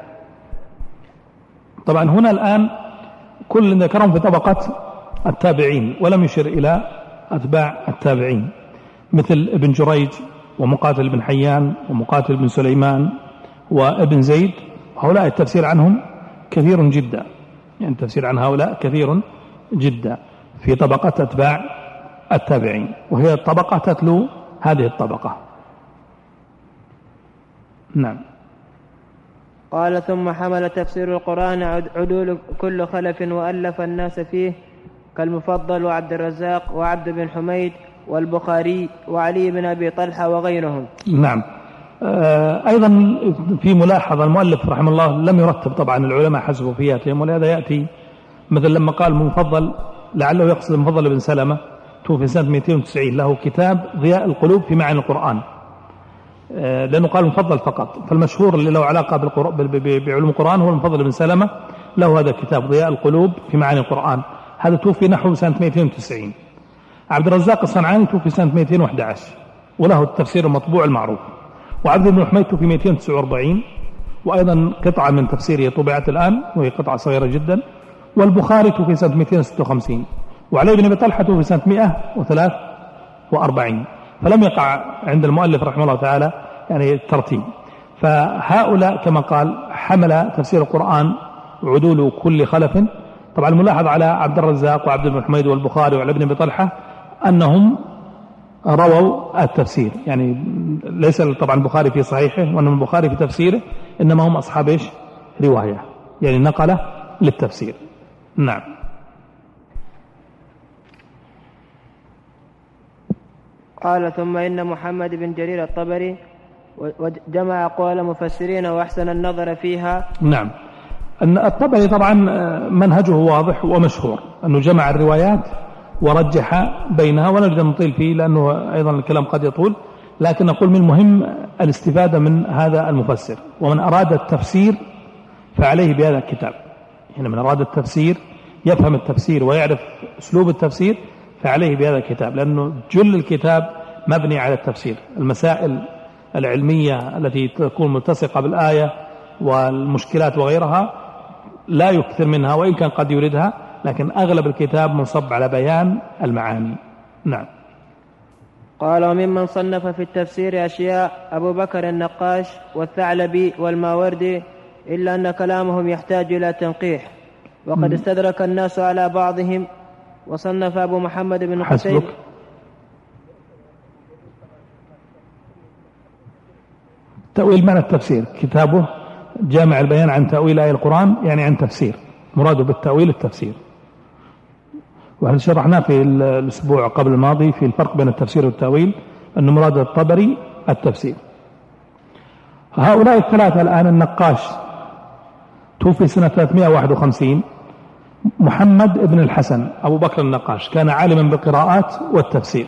S3: طبعا هنا الآن كل ذكرهم في طبقة التابعين، ولم يشر إلى أتباع التابعين مثل ابن جريج ومقاتل بن حيان ومقاتل بن سليمان وابن زيد، هؤلاء التفسير عنهم كثير جدا، يعني التفسير عن هؤلاء كثير جدا في طبقة أتباع التابعين، وهي الطبقة تتلو هذه الطبقة. نعم.
S5: قال: ثم حمل تفسير القرآن عدول كل خلف وألف الناس فيه، كالمفضل وعبد الرزاق وعبد بن حميد والبخاري وعلي بن أبي طلحة وغيرهم.
S3: نعم. أيضا في ملاحظة، المؤلف رحمه الله لم يرتب طبعا العلماء حسب وفياتهم، ولهذا يأتي مثل لما قال المفضل لعله يقصد المفضل بن سلمة توفي سنة 290 له كتاب ضياء القلوب في معاني القرآن، لأنه قال المفضل فقط، فالمشهور اللي له علاقة بعلوم القرآن هو المفضل بن سلمة، له هذا الكتاب ضياء القلوب في معاني القرآن، هذا توفي نحو سنة 290. عبد الرزاق الصنعاني توفي سنة 211 وله التفسير المطبوع المعروف، وعبد بن حميد توفي 249 وأيضا قطعة من تفسيره طبعت الآن وهي قطعة صغيرة جدا، والبخاري توفي سنة 256، وعلي بن أبي طلحة توفي سنة 143، فلم يقع عند المؤلف رحمه الله تعالى يعني الترتيب. فهؤلاء كما قال حمل تفسير القرآن عدول كل خلف. طبعا الملاحظ على عبد الرزاق وعبد بن حميد والبخاري وعلى ابن أبي طلحة أنهم رووا التفسير، يعني ليس طبعا البخاري في صحيحه وإنما البخاري في تفسيره، إنما هم أصحاب إيش؟ رواية، يعني نقله للتفسير. نعم.
S5: قال ثم إن محمد بن جرير الطبري وجمع أقوال المفسرين وأحسن النظر فيها.
S3: نعم. الطبري طبعا منهجه واضح ومشهور، أنه جمع الروايات ورجح بينها، ولا نريد أن نطيل فيه لأنه أيضا الكلام قد يطول، لكن نقول من المهم الاستفادة من هذا المفسر. ومن أراد التفسير فعليه بهذا الكتاب، يعني من أراد التفسير يفهم التفسير ويعرف أسلوب التفسير فعليه بهذا الكتاب، لأنه جل الكتاب مبني على التفسير. المسائل العلمية التي تكون ملتصقة بالآية والمشكلات وغيرها لا يكثر منها، وإن كان قد يردها، لكن أغلب الكتاب منصب على بيان المعاني. نعم.
S5: قال وممن صنف في التفسير أشياء أبو بكر النقاش والثعلبي والماوردي، إلا أن كلامهم يحتاج إلى تنقيح، وقد استدرك الناس على بعضهم. وصنف أبو محمد بن حسين
S3: تأويل معنى التفسير، كتابه جامع البيان عن تأويل آية القرآن، يعني عن تفسير، مراده بالتأويل التفسير. وهذا شرحناه في الأسبوع قبل الماضي في الفرق بين التفسير والتأويل، أن مراد الطبري التفسير. هؤلاء الثلاثة الآن النقاش توفي سنة 351، محمد بن الحسن أبو بكر النقاش كان عالما بالقراءات والتفسير.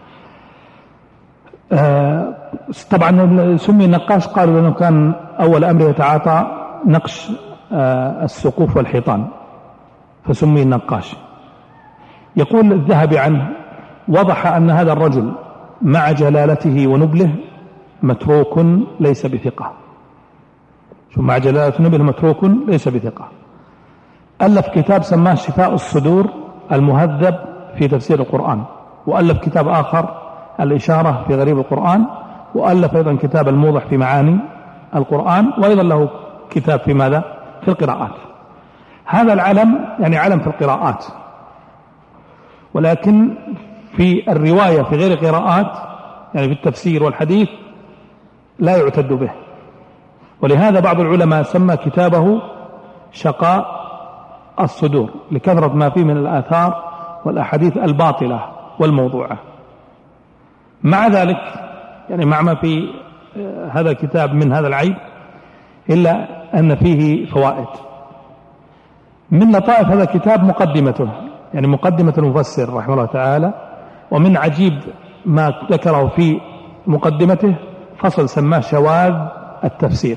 S3: طبعا سمي النقاش قالوا لأنه كان أول أمر يتعاطى نقش السقوف والحيطان فسمي النقاش. يقول الذهبي عنه: وضح أن هذا الرجل مع جلالته ونبله متروك ليس بثقة. شو مع جلالته ونبله متروك ليس بثقة. ألف كتاب سماه شفاء الصدور المهذب في تفسير القرآن، وألف كتاب آخر الإشارة في غريب القرآن، وألف أيضا كتاب الموضح في معاني القرآن، وأيضا له كتاب في ماذا؟ في القراءات. هذا العلم يعني علم في القراءات، ولكن في الرواية في غير قراءات يعني في التفسير والحديث لا يعتد به. ولهذا بعض العلماء سمى كتابه شقاء الصدور لكثرة ما فيه من الآثار والأحاديث الباطلة والموضوعة. مع ذلك يعني مع ما في هذا الكتاب من هذا العيب، إلا أن فيه فوائد. من لطائف هذا الكتاب مقدمته، يعني مقدمة المفسر رحمه الله تعالى. ومن عجيب ما ذكره في مقدمته فصل سماه شواذ التفسير،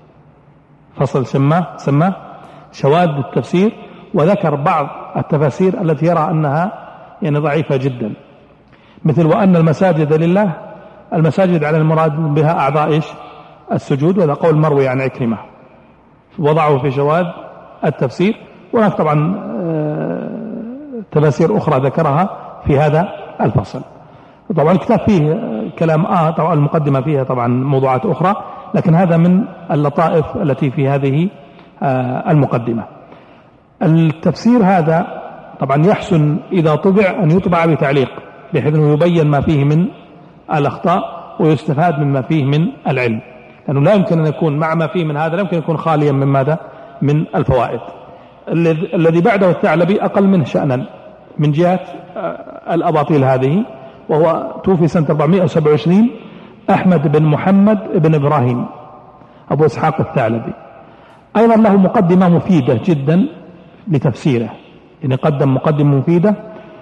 S3: فصل سماه شواذ التفسير، وذكر بعض التفاسير التي يرى أنها يعني ضعيفة جدا، مثل وأن المساجد لله، المساجد على المراد بها أعضاء إيش؟ السجود، وهذا قول مروي عن عكرمة، وضعه في شواذ التفسير. وهناك طبعا تفاسير أخرى ذكرها في هذا الفصل. طبعا الكتاب فيه كلام طبعا المقدمة فيها طبعا موضوعات أخرى، لكن هذا من اللطائف التي في هذه المقدمة. التفسير هذا طبعا يحسن إذا طبع أن يطبع بتعليق، بحيث أنه يبين ما فيه من الأخطاء ويستفاد مما فيه من العلم، لأنه لا يمكن أن يكون مع ما فيه من هذا لا يمكن أن يكون خاليا من ماذا؟ من الفوائد. الذي بعده الثعلبي أقل منه شأنا من جهة الأباطيل هذه، وهو توفي سنة 427، أحمد بن محمد بن إبراهيم أبو إسحاق الثعلبي. أيضا له مقدمة مفيدة جدا لتفسيره، يعني قدم مقدمة مفيدة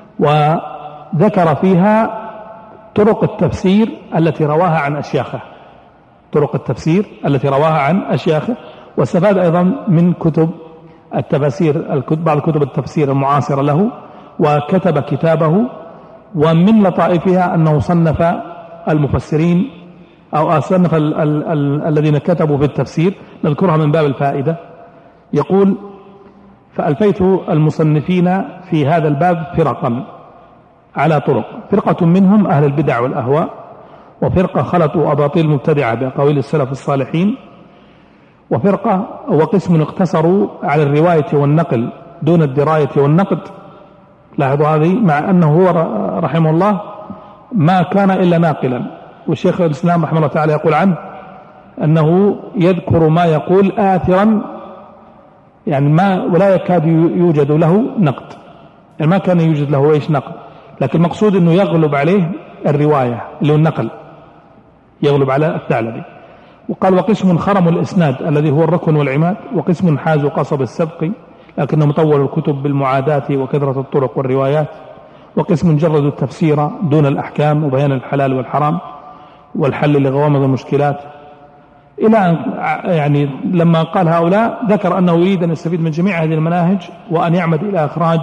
S3: وذكر فيها طرق التفسير التي رواها عن أشياخه، طرق التفسير التي رواها عن أشياخه. واستفاد أيضا من كتب التفاسير، بعض كتب التفسير المعاصرة له، وكتب كتابه. ومن لطائفها أنه صنف المفسرين أو صنف الذين كتبوا في التفسير، نذكرها من باب الفائدة. يقول: فألفيت المصنفين في هذا الباب فرقا على طرق، فرقة منهم أهل البدع والأهواء، وفرقة خلطوا أباطيل مبتدعة بأقاويل السلف الصالحين، وفرقة وقسم اقتصروا على الرواية والنقل دون الدراية والنقد. لاحظوا هذه، مع أنه هو رحمه الله ما كان إلا ناقلا، والشيخ الإسلام رحمه الله تعالى يقول عنه أنه يذكر ما يقول آثرا، يعني ما ولا يكاد يوجد له نقد، يعني ما كان يوجد له إيش نقد، لكن المقصود أنه يغلب عليه الرواية اللي هو النقل، يغلب على الثعلبي. وقال وقسم خرم الإسناد الذي هو الركن والعماد، وقسم حازوا قصب السبق لكنهم طولوا الكتب بالمعاداة وكثرة الطرق والروايات، وقسم جردوا التفسير دون الأحكام وبيان الحلال والحرام والحل لغوامض المشكلات. إلى أن يعني لما قال هؤلاء ذكر أنه يريد أن يستفيد من جميع هذه المناهج وأن يعمد إلى إخراج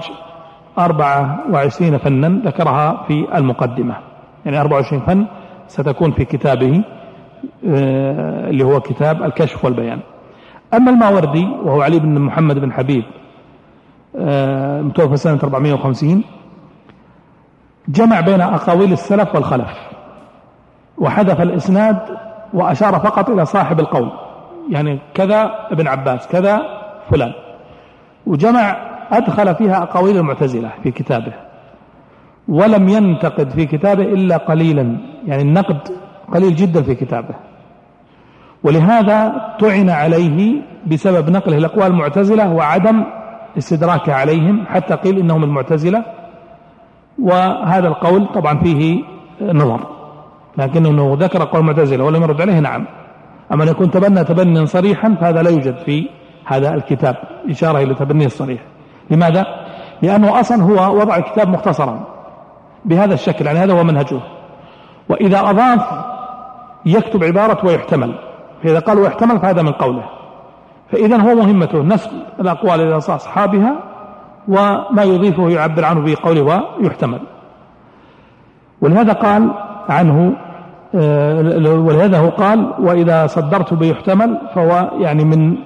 S3: 24 فنا ذكرها في المقدمة، يعني 24 فن ستكون في كتابه اللي هو كتاب الكشف والبيان. أما الماوردي وهو علي بن محمد بن حبيب متوفى سنة 450، جمع بين أقاويل السلف والخلف وحذف الإسناد وأشار فقط إلى صاحب القول، يعني كذا ابن عباس كذا فلان، وجمع أدخل فيها أقاويل المعتزلة في كتابه، ولم ينتقد في كتابه إلا قليلا، يعني النقد قليل جدا في كتابه، ولهذا طعن عليه بسبب نقله الأقوال المعتزلة وعدم استدراكه عليهم، حتى قيل إنهم المعتزلة. وهذا القول طبعا فيه نظر، لكنه ذكر قول المعتزلة ولم يرد عليه نعم. أما أن يكون تبنى تبنيا صريحا فهذا لا يوجد في هذا الكتاب إشارة إلى تبني الصريح. لماذا؟ لأنه أصلا هو وضع الكتاب مختصرا بهذا الشكل، يعني هذا هو منهجه، وإذا أضاف يكتب عبارة ويحتمل، فإذا قال ويحتمل فهذا من قوله، فإذا هو مهمته نسب الأقوال إلى أصحابها وما يضيفه يعبر عنه بقوله ويحتمل. ولهذا قال عنه ولهذا هو قال وإذا صدرت بيحتمل فهو يعني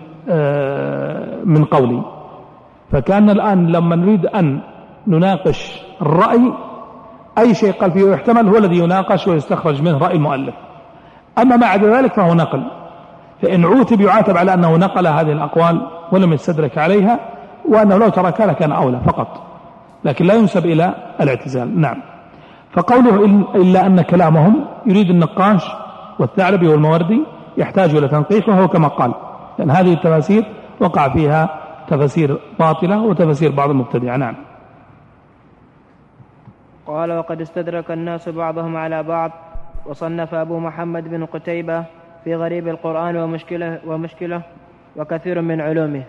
S3: من قولي. فكان الآن لما نريد أن نناقش الرأي أي شيء قال فيه يحتمل هو الذي يناقش ويستخرج منه رأي المؤلف، أما ما عدا ذلك فهو نقل، فإن عوتب يعاتب على أنه نقل هذه الأقوال ولم يستدرك عليها، وأنه لو تركها لكان أولى فقط، لكن لا ينسب إلى الاعتزال. نعم. فقوله إلا أن كلامهم يريد النقاش والثعلبي والموردي يحتاج إلى تنقيح، وهو كما قال، لأن هذه التفاسير وقع فيها تفاسير باطلة وتفاسير بعض المبتدعة. نعم.
S5: قال وقد استدرك الناس بعضهم على بعض، وصنف أبو محمد بن قتيبة في غريب القرآن ومشكله وكثير من علومه.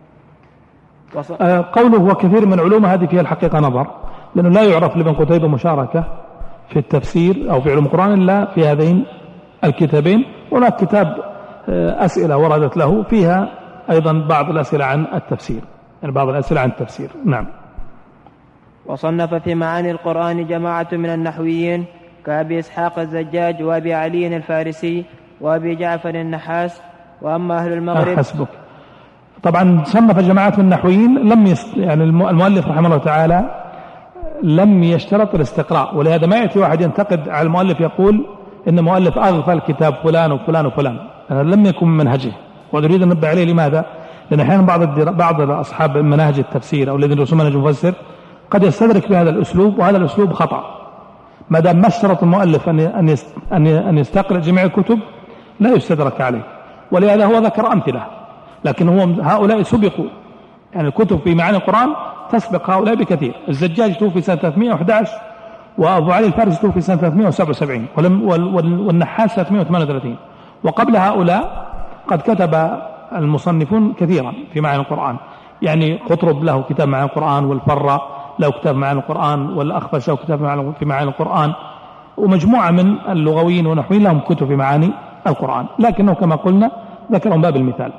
S3: قوله وكثير من علومه هذه فيها الحقيقة نظر، لأنه لا يعرف لابن قتيبة مشاركة في التفسير أو في علوم القرآن إلا في هذين الكتابين. وهناك كتاب أسئلة وردت له فيها أيضا بعض الأسئلة عن التفسير، يعني بعض الأسئلة عن التفسير. نعم.
S5: وصنف في معاني القرآن جماعة من النحويين كأبي إسحاق الزجاج وأبي علي الفارسي وأبي جعفر النحاس. وأما أهل المغرب
S3: حسبك. طبعا صنف جماعة من النحويين يعني المؤلف رحمه الله تعالى لم يشترط الاستقراء، ولهذا ما يأتي واحد ينتقد على المؤلف يقول إن المؤلف أغفل كتاب فلان وفلان وفلان، هذا لم يكن من منهجه. وأريد أن ننبه عليه. لماذا؟ لأن أحيانا بعض أصحاب مناهج التفسير أو الذين يدرسون منهج المفسر قد يستدرك بهذا الأسلوب، وهذا الأسلوب خطأ. ما دام ما اشترط المؤلف أن يستقرأ جميع الكتب لا يستدرك عليه، ولهذا هو ذكر أمثلة، لكن هؤلاء سبقوا، يعني الكتب في معاني القرآن تسبق هؤلاء بكثير. الزجاج توفي سنة 311، وأبو علي الفارسي توفي سنة 377، والنحاس 338. وقبل هؤلاء قد كتب المصنفون كثيرا في معاني القرآن، يعني قطرب له كتاب معاني القرآن، والفرة له كتاب معاني القرآن، والأخفش له كتاب في معاني القرآن، ومجموعة من اللغويين ونحويين لهم كتب في معاني القرآن، لكنه كما قلنا ذكرهم باب المثال.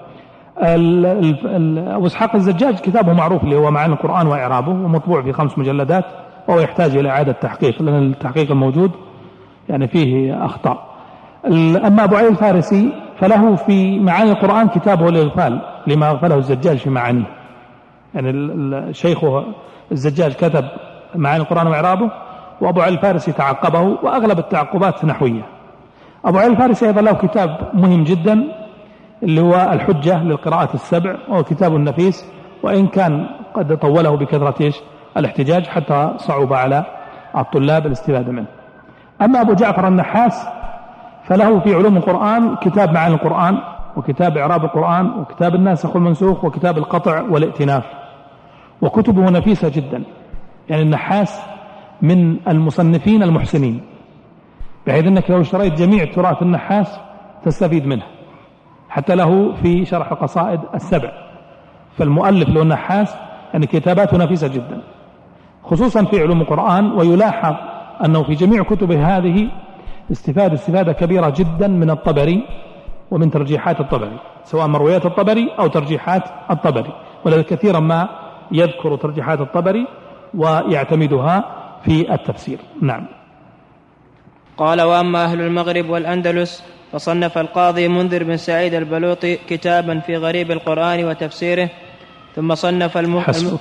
S3: أبو إسحاق الزجاج كتابه معروف اللي هو معاني القرآن وإعرابه، ومطبوع في 5 مجلدات، وهو يحتاج إلى إعادة تحقيق لأن التحقيق الموجود يعني فيه أخطاء. أما أبو علي الفارسي فله في معاني القرآن كتابه الإغفال لما أغفله الزجاج في معانيه، يعني الشيخ الزجاج كتب معاني القرآن وإعرابه، وأبو علي الفارسي تعقبه، وأغلب التعقبات نحوية. أبو علي الفارسي أيضا له كتاب مهم جدا اللي هو الحجة للقراءات السبع، وهو كتاب نفيس، وإن كان قد طوله بكثرة الاحتجاج حتى صعب على الطلاب الاستفادة منه. أما أبو جعفر النحاس فله في علوم القرآن كتاب معاني القرآن، وكتاب إعراب القرآن، وكتاب الناسخ والمنسوخ، وكتاب القطع والائتلاف، وكتبه نفيسة جدا. يعني النحاس من المصنفين المحسنين، بحيث أنك لو اشتريت جميع تراث النحاس تستفيد منه، حتى له في شرح القصائد السبع. فالمؤلف له النحاس يعني كتاباته نفيسة جدا خصوصا في علوم القرآن. ويلاحظ أنه في جميع كتبه هذه استفادة كبيرة جدا من الطبري ومن ترجيحات الطبري، سواء مرويات الطبري أو ترجيحات الطبري، ولذلك كثيرا ما يذكر ترجيحات الطبري ويعتمدها في التفسير. نعم.
S5: قال: وأما أهل المغرب والأندلس فصنف القاضي منذر بن سعيد البلوطي كتابا في غريب القرآن وتفسيره، ثم صنف
S3: حسبك.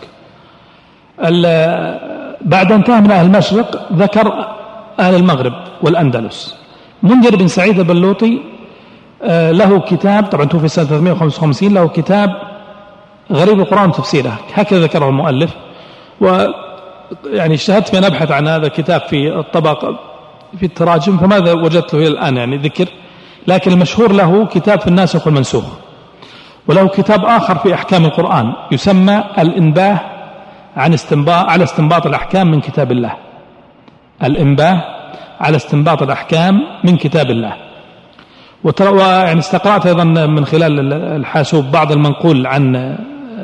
S3: بعد انتهى من أهل المشرق ذكر أهل المغرب والأندلس. منذر بن سعيد البلوطي له كتاب، طبعا توفي سنة 355، له كتاب غريب القرآن وتفسيره، هكذا ذكره المؤلف. ويعني اجتهدت في أن أبحث عن هذا الكتاب في الطبق في التراجم، فماذا وجدته إلى الآن يعني ذكر، لكن المشهور له كتاب في الناسخ والمنسوخ، وله كتاب آخر في أحكام القرآن يسمى الإنباه على استنباط الأحكام من كتاب الله. الإنباه على استنباط الأحكام من كتاب الله. ويعني استقرأت أيضا من خلال الحاسوب بعض المنقول عن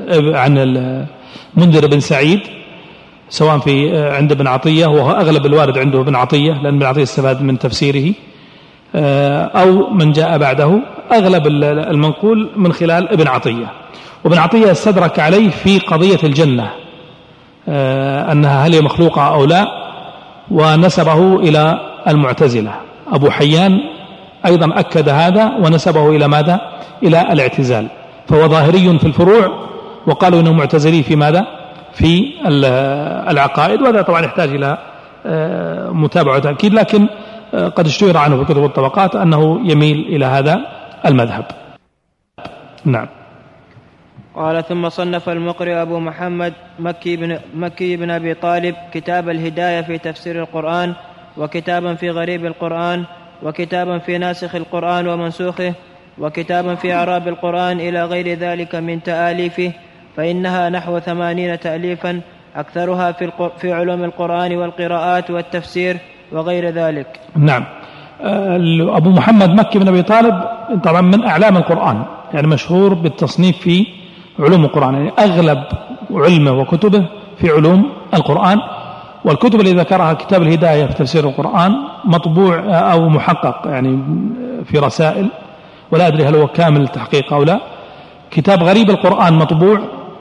S3: منذر بن سعيد، سواء في عند ابن عطية، وهو أغلب الوارد عنده ابن عطية، لأن ابن عطية استفاد من تفسيره، أو من جاء بعده. أغلب المنقول من خلال ابن عطية، وابن عطية استدرك عليه في قضية الجنة أنها هل هي مخلوقة أو لا، ونسبه إلى المعتزلة. أبو حيان أيضا أكد هذا ونسبه إلى ماذا؟ إلى الاعتزال. فهو ظاهري في الفروع، وقالوا إنه معتزلي في ماذا؟ في العقائد، وهذا طبعا يحتاج إلى متابعة وتأكيد، لكن قد اشتهر عنه في كتب الطبقات أنه يميل إلى هذا المذهب. نعم.
S5: قال: ثم صنف المقرئ أبو محمد مكي بن أبي طالب كتاب الهداية في تفسير القرآن، وكتابا في غريب القرآن، وكتابا في ناسخ القرآن ومنسوخه، وكتابا في إعراب القرآن، إلى غير ذلك من تآليفه، فإنها نحو 80 تأليفا، أكثرها في علوم القرآن والقراءات والتفسير وغير ذلك.
S3: نعم. أبو محمد مكي بن أبي طالب طبعا من أعلام القرآن، يعني مشهور بالتصنيف في علوم القرآن، يعني أغلب علمه وكتبه في علوم القرآن. والكتب اللي ذكرها كتاب الهداية في تفسير القرآن مطبوع أو محقق يعني في رسائل، ولا أدري هل هو كامل التحقيق أو لا. كتاب غريب القرآن مطبوع،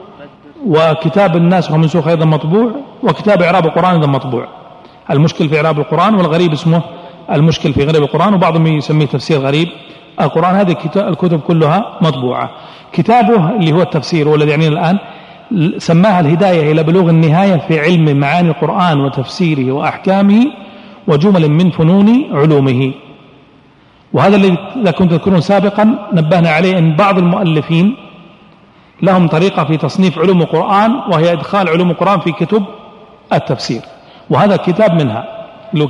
S3: وكتاب الناسخ والمنسوخ أيضا مطبوع، وكتاب إعراب القرآن أيضا مطبوع. المشكل في إعراب القرآن، والغريب اسمه المشكل في غريب القرآن، وبعضهم يسميه تفسير غريب القرآن. هذه الكتب كلها مطبوعة. كتابه اللي هو التفسير والذي يعنينا الآن سماها الهداية إلى بلوغ النهاية في علم معاني القرآن وتفسيره وأحكامه وجمل من فنون علومه. وهذا الذي إذا كنت تذكرون سابقا نبهنا عليه أن بعض المؤلفين لهم طريقة في تصنيف علوم القرآن، وهي إدخال علوم القرآن في كتب التفسير، وهذا كتاب منها له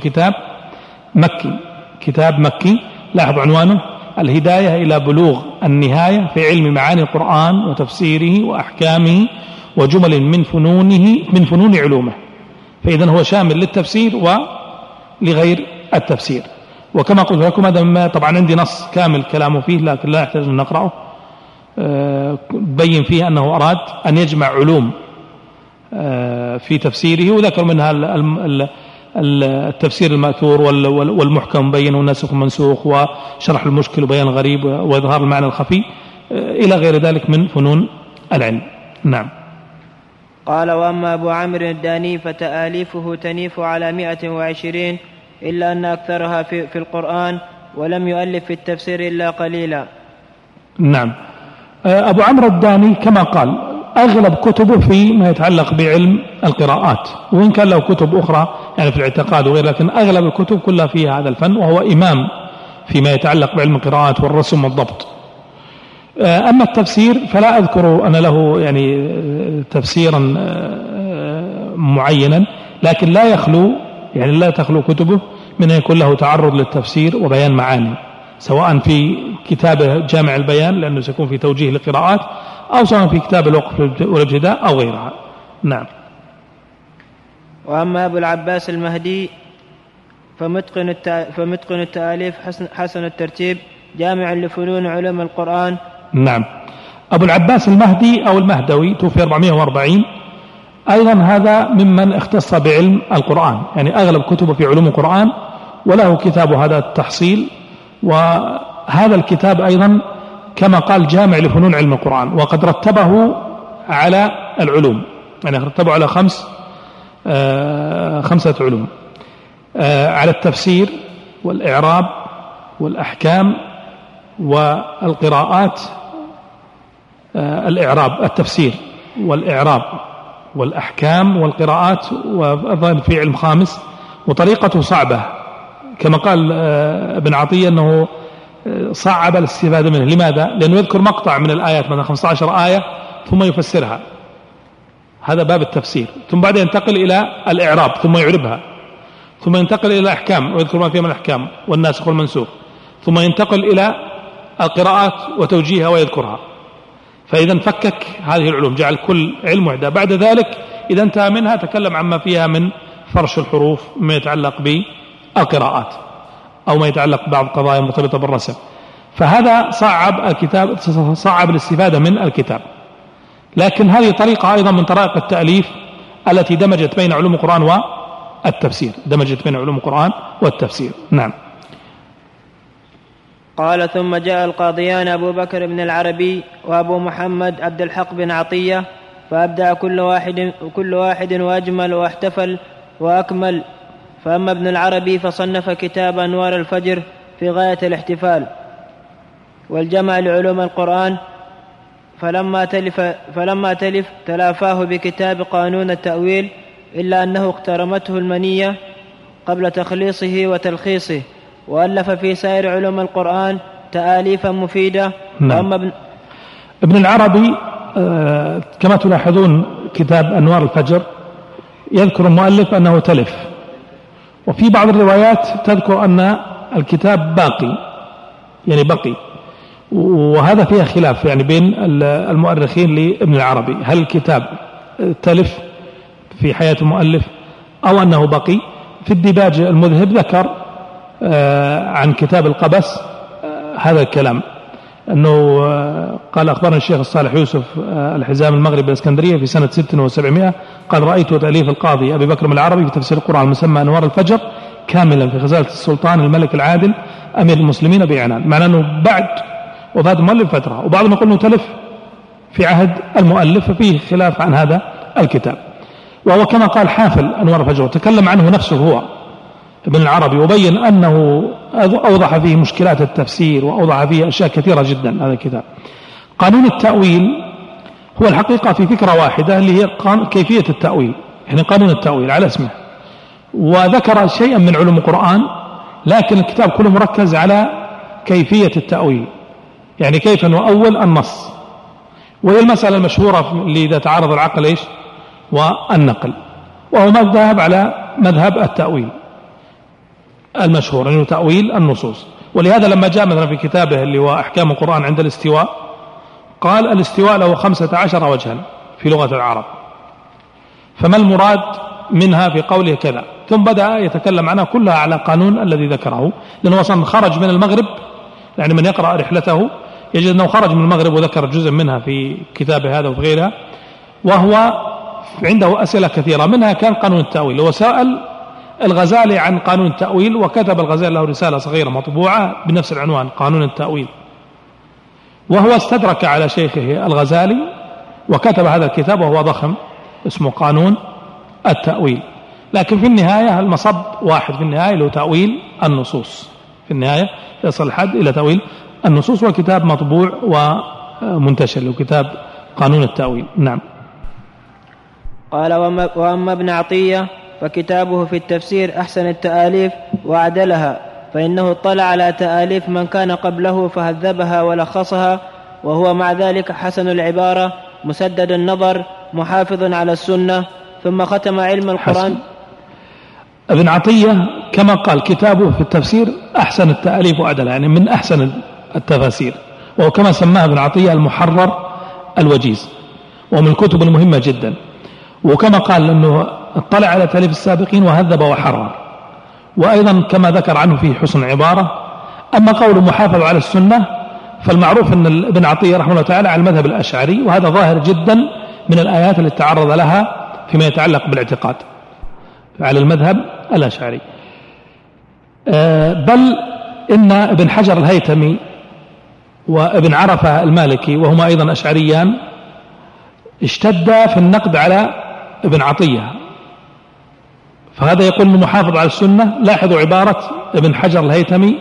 S3: كتاب مكي لاحظ عنوانه الهداية إلى بلوغ النهاية في علم معاني القرآن وتفسيره وأحكامه وجمل من فنون علومه. فإذن هو شامل للتفسير ولغير التفسير. وكما قلت لكم هذا ما طبعا عندي نص كامل كلامه فيه، لكن لا يحتاج أن نقرأه، بين فيه أنه أراد أن يجمع علوم في تفسيره، وذكر منها التفسير المأثور والمحكم بين والناسخ والمنسوخ وشرح المشكل وبيان الغريب وإظهار المعنى الخفي إلى غير ذلك من فنون العلم. نعم.
S5: قال: وأما أبو عمرو الداني فتآليفه تنيف على 120، إلا أن أكثرها في القرآن، ولم يؤلف في التفسير إلا قليلا.
S3: نعم. أبو عمرو الداني كما قال أغلب كتبه فيما يتعلق بعلم القراءات، وإن كان له كتب أخرى يعني في الاعتقاد وغير، لكن أغلب الكتب كلها فيها هذا الفن، وهو إمام فيما يتعلق بعلم القراءات والرسم والضبط. أما التفسير فلا أذكر أن له يعني تفسيرا معينا، لكن لا تخلو كتبه من أن يكون له تعرض للتفسير وبيان معاني، سواء في كتابه جامع البيان لأنه سيكون في توجيه للقراءات، أو سواء في كتاب الوقف والابتداء أو غيرها. نعم.
S5: وأما أبو العباس المهدي فمتقن التأليف حسن الترتيب جامع لفنون علوم القرآن.
S3: نعم. أبو العباس المهدي أو المهدوي توفي 440، أيضا هذا ممن اختص بعلم القرآن، يعني أغلب كتبه في علوم القرآن، وله كتاب هذا التحصيل، وهذا الكتاب أيضا كما قال جامع لفنون علم القرآن، وقد رتبه على العلوم، يعني رتبه على 5 علوم، على التفسير والإعراب والأحكام والقراءات. الإعراب، التفسير والإعراب والأحكام والقراءات، وأيضا في علم خامس، وطريقته صعبة كما قال ابن عطية أنه صعب الاستفادة منه. لماذا؟ لأنه يذكر مقطع من الآيات، مثلا 15 آية ثم يفسرها، هذا باب التفسير، ثم بعد ينتقل إلى الإعراب ثم يعربها، ثم ينتقل إلى الأحكام ويذكر ما فيها من الأحكام والناسخ والمنسوخ، ثم ينتقل إلى القراءات وتوجيهها ويذكرها. فإذا فكك هذه العلوم، جعل كل علم وحده. بعد ذلك إذا انتهى منها تكلم عما فيها من فرش الحروف، ما يتعلق بالقراءات أو ما يتعلق ببعض القضايا المرتبطة بالرسم. فهذا صعب الكتاب، صعب الاستفادة من الكتاب. لكن هذه طريقة أيضا من طرائق التأليف التي دمجت بين علوم القرآن والتفسير. نعم.
S5: قال: ثم جاء القاضيان أبو بكر بن العربي وأبو محمد عبد الحق بن عطية، فأبدع كل واحد وأجمل واحتفل وأكمل. فأما ابن العربي فصنف كتاب أنوار الفجر في غاية الاحتفال والجمع لعلوم القرآن، فلما تلف تلافاه بكتاب قانون التأويل، إلا أنه اقترمته المنية قبل تخليصه وتلخيصه، وألف في سائر علوم القرآن تآليفا مفيدة.
S3: نعم. ابن العربي كما تلاحظون كتاب أنوار الفجر يذكر المؤلف أنه تلف، وفي بعض الروايات تذكر أن الكتاب بقي، وهذا فيها خلاف يعني بين المؤرخين لابن العربي، هل الكتاب تلف في حياة المؤلف أو أنه بقي. في الديباج المذهب ذكر عن كتاب القبس هذا الكلام، أنه قال: أخبرنا الشيخ الصالح يوسف الحزام المغربي الإسكندرية في سنة 600 قال: رأيت تأليف القاضي أبي بكر العربي في تفسير القرآن المسمى أنوار الفجر كاملا في غزالة السلطان الملك العادل أمير المسلمين بإعنان، معنى أنه بعد وفاة المؤلف فترة، وبعضهم يقول أنه تلف في عهد المؤلف، ففيه خلاف عن هذا الكتاب. وهو كما قال حافل أنوار الفجر، تكلم عنه نفسه هو ابن العربي، وبين أنه أوضح فيه مشكلات التفسير وأوضح فيه أشياء كثيرة جدا. هذا الكتاب قانون التأويل هو الحقيقة في فكرة واحدة اللي هي كيفية التأويل، يعني قانون التأويل على اسمه، وذكر شيئا من علوم القرآن، لكن الكتاب كله مركز على كيفية التأويل، يعني كيف نؤول النص، وهي المسألة المشهورة اللي إذا تعارض العقل والنقل، وهو مذهب على مذهب التأويل المشهور أنه تأويل النصوص. ولهذا لما جاء مثلا في كتابه اللي هو أحكام القرآن عند الاستواء، قال: الاستواء له 15 وجها في لغة العرب، فما المراد منها في قوله كذا، ثم بدأ يتكلم عنها كلها على قانون الذي ذكره، لأنه أصلا خرج من المغرب، يعني من يقرأ رحلته يجد أنه خرج من المغرب وذكر جزء منها في كتابه هذا وفي غيرها، وهو عنده أسئلة كثيرة، منها كان قانون التأويل. هو سأل الغزالي عن قانون التأويل، وكتب الغزالي له رسالة صغيرة مطبوعة بنفس العنوان قانون التأويل، وهو استدرك على شيخه الغزالي وكتب هذا الكتاب وهو ضخم اسمه قانون التأويل. لكن في النهاية المصب واحد، في النهاية له تأويل النصوص، في النهاية يصل الحد إلى تأويل النصوص، والكتاب مطبوع ومنتشر له كتاب قانون التأويل. نعم.
S5: قال: وأما ابن عطية فكتابه في التفسير أحسن التآليف وأعدلها، فإنه اطلع على تآليف من كان قبله فهذبها ولخصها وهو مع ذلك حسن العبارة مسدد النظر محافظ على السنة. ثم ختم علم القرآن.
S3: ابن عطية كما قال كتابه في التفسير أحسن التأليف وأدلى، يعني من أحسن التفاسير، وهو كما سماه ابن عطية المحرر الوجيز، ومن الكتب المهمة جدا. وكما قال أنه اطلع على تأليف السابقين وهذب وحرر، وأيضا كما ذكر عنه في حسن عبارة. أما قول محافظ على السنة فالمعروف أن ابن عطية رحمه الله تعالى على المذهب الأشعري، وهذا ظاهر جدا من الآيات التي تعرض لها فيما يتعلق بالاعتقاد على المذهب الأشعري. بل إن ابن حجر الهيثمي وابن عرفة المالكي وهما أيضا أشعريان اشتد في النقد على ابن عطية، فهذا يقول المحافظ على السنة. لاحظوا عبارة ابن حجر الهيثمي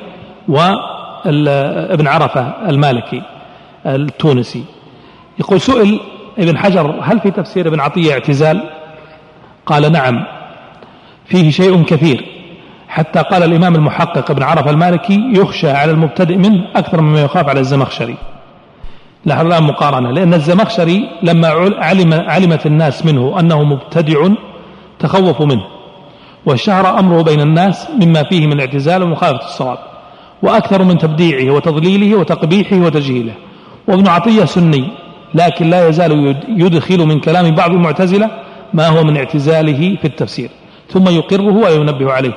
S3: وابن عرفة المالكي التونسي. يقول سئل ابن حجر هل في تفسير ابن عطية اعتزال؟ قال نعم فيه شيء كثير، حتى قال الإمام المحقق ابن عرفة المالكي يخشى على المبتدئ منه أكثر مما يخاف على الزمخشري. لاحظ الآن مقارنة، لأن الزمخشري لما علمت الناس منه أنه مبتدع تخوفوا منه، واشتهر أمره بين الناس مما فيه من اعتزال ومخالفة الصواب، وأكثر من تبديعه وتضليله وتقبيحه وتجهيله. وابن عطية سني، لكن لا يزال يدخل من كلام بعض المعتزلة ما هو من اعتزاله في التفسير، ثم يقره وينبه عليه،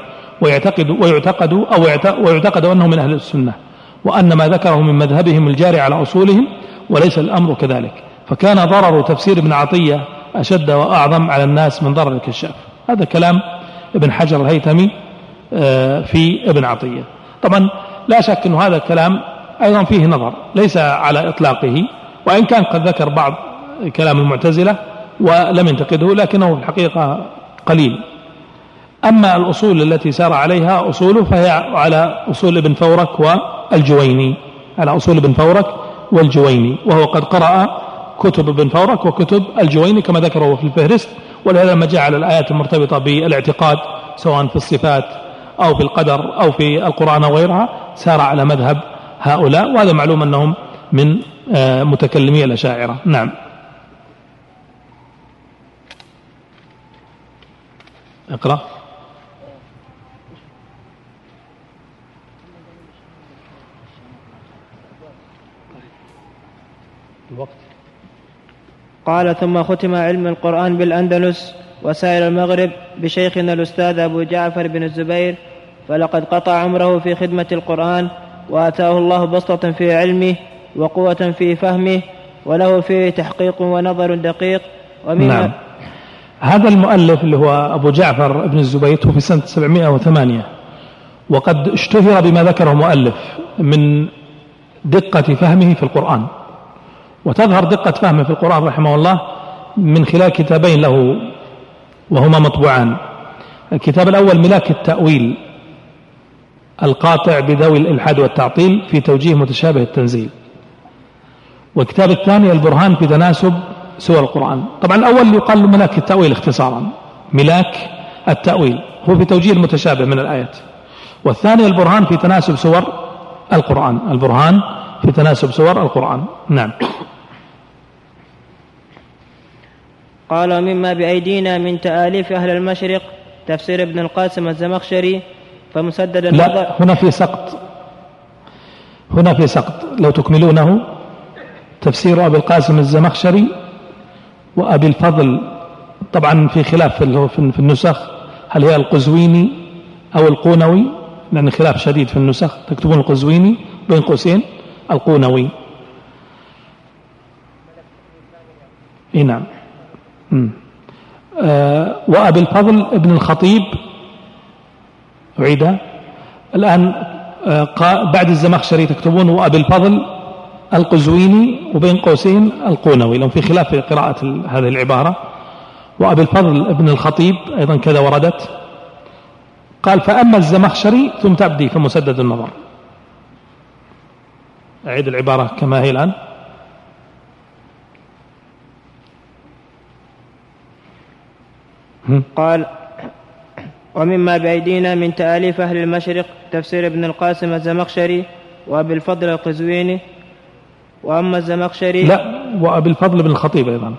S3: ويعتقد أنه من أهل السنة، وأن ما ذكره من مذهبهم الجاري على أصولهم، وليس الأمر كذلك. فكان ضرر تفسير ابن عطية أشد وأعظم على الناس من ضرر الكشاف. هذا كلام ابن حجر الهيثمي في ابن عطية. طبعا لا شك أن هذا الكلام أيضا فيه نظر، ليس على إطلاقه، وإن كان قد ذكر بعض كلام المعتزلة ولم ينتقده، لكنه في الحقيقة قليل. أما الأصول التي سار عليها أصوله فهي على أصول ابن فورك والجويني، على أصول ابن فورك والجويني، وهو قد قرأ كتب ابن فورك وكتب الجويني كما ذكره في الفهرست. ولهذا لما جاء على الآيات المرتبطة بالاعتقاد سواء في الصفات أو في القدر أو في القرآن وغيرها سار على مذهب هؤلاء، وهذا معلوم أنهم من متكلمي الأشاعرة. نعم. اقرأ. الوقت.
S5: قال ثم ختم علم القرآن بالأندلس وسائر المغرب بشيخنا الأستاذ أبو جعفر بن الزبير، فلقد قطع عمره في خدمة القرآن، وآتاه الله بسطة في علمه وقوة في فهمه، وله فيه تحقيق ونظر دقيق.
S3: نعم. هذا المؤلف اللي هو أبو جعفر بن الزبير في سنة 708، وقد اشتهر بما ذكره مؤلف من دقة فهمه في القرآن. وتظهر دقة فهمه في القرآن رحمه الله من خلال كتابين له وهما مطبوعان. الكتاب الأول ملاك التأويل القاطع بذوي الإلحاد والتعطيل في توجيه متشابه التنزيل، والكتاب الثاني البرهان في تناسب سور القرآن. طبعا الأول يقال ملاك التأويل اختصارا، ملاك التأويل هو في توجيه المتشابه من الآيات، والثاني البرهان في تناسب سور القرآن، البرهان في تناسب سور القرآن. نعم.
S5: قال مما بأيدينا من تآليف أهل المشرق تفسير ابن القاسم الزمخشري فمسدد النظر.
S3: لا، هنا في سقط لو تكملونه. تفسير أبي القاسم الزمخشري وأبي الفضل، طبعا في خلاف في النسخ هل هي القزويني أو القونوي، لأن خلاف شديد في النسخ، تكتبون القزويني بين قوسين القونوي. نعم. وأبي الفضل ابن الخطيب أعيدها الآن بعد الزمخشري تكتبون وأبي الفضل القزويني وبين قوسين القونوي، لهم في خلاف في قراءة هذه العبارة. وأبي الفضل ابن الخطيب أيضا كذا وردت. قال فأما الزمخشري ثم تبدي فمسدد النظر. أعيد العبارة كما هي الآن.
S5: قال ومما بأيدينا من تآليف أهل المشرق تفسير ابن القاسم الزمخشري وأبي الفضل القزويني وأما الزمخشري
S3: لا، وأبي الفضل بن الخطيب أيضا،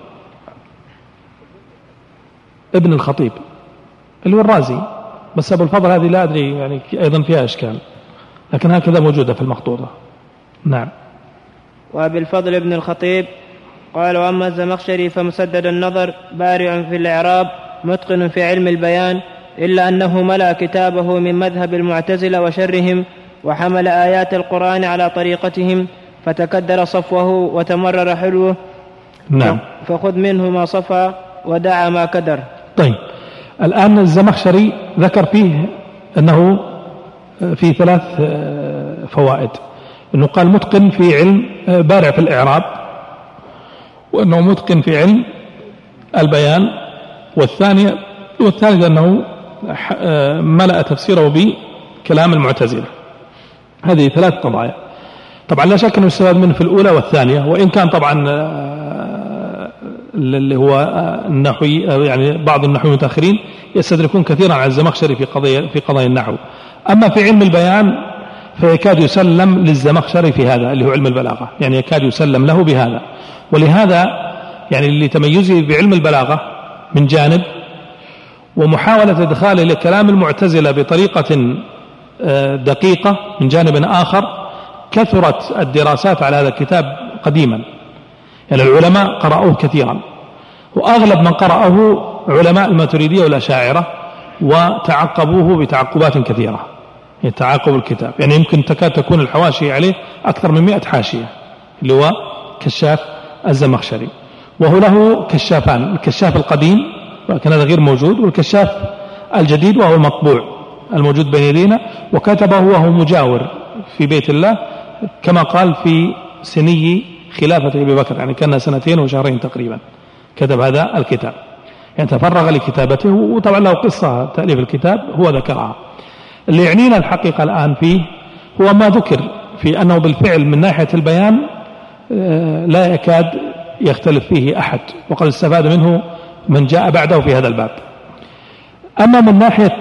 S3: ابن الخطيب اللي هو الرازي، بس أبو الفضل هذه لا أدري يعني أيضا فيها إشكال، لكن هكذا موجودة في المخطوطة. نعم.
S5: وأبي الفضل بن الخطيب قال: وأما الزمخشري فمسدد النظر، بارع في الإعراب، متقن في علم البيان، إلا أنه ملأ كتابه من مذهب المعتزلة وشرهم، وحمل آيات القرآن على طريقتهم، فتكدر صفوه وتمرر حلوه.
S3: نعم.
S5: فخذ منه ما صفى ودع ما كدر.
S3: طيب، الآن الزمخشري ذكر فيه أنه في 3 فوائد، أنه قال متقن في علم، بارع في الإعراب، وأنه متقن في علم البيان، والثالث أنه ملأ تفسيره بكلام المعتزلة. هذه 3 قضايا. طبعا لا شك أنه يستفاد منه في الأولى والثانية، وإن كان طبعا اللي هو النحوي يعني بعض النحويين المتأخرين يستدركون كثيرا على الزمخشري في قضايا النحو. أما في علم البيان فيكاد يسلم للزمخشري في هذا اللي هو علم البلاغة، يعني يكاد يسلم له بهذا. ولهذا يعني لتميزه بعلم البلاغة من جانب، ومحاولة إدخاله لكلام المعتزلة بطريقة دقيقة من جانب آخر، كثرت الدراسات على هذا الكتاب قديما، يعني العلماء قرأوه كثيرا، وأغلب من قرأه علماء الماتريدية والأشاعرة، وتعقبوه بتعقبات كثيرة، يتعاقب الكتاب، يعني يمكن تكاد تكون الحواشي عليه أكثر من 100 حاشية، اللي هو كشاف الزمخشري. وهو له كشافان، الكشاف القديم ولكن هذا غير موجود، والكشاف الجديد وهو المطبوع الموجود بين يدينا، وكتبه وهو مجاور في بيت الله، كما قال في سني خلافة أبي بكر، يعني كان 2 وشهرين تقريبا كتب هذا الكتاب، يعني تفرغ لكتابته، وطبعا له قصة تأليف الكتاب هو ذكرها. اللي يعنينا الحقيقة الآن فيه هو ما ذكر في أنه بالفعل من ناحية البيان لا يكاد يختلف فيه أحد، وقد استفاد منه من جاء بعده في هذا الباب. أما من ناحية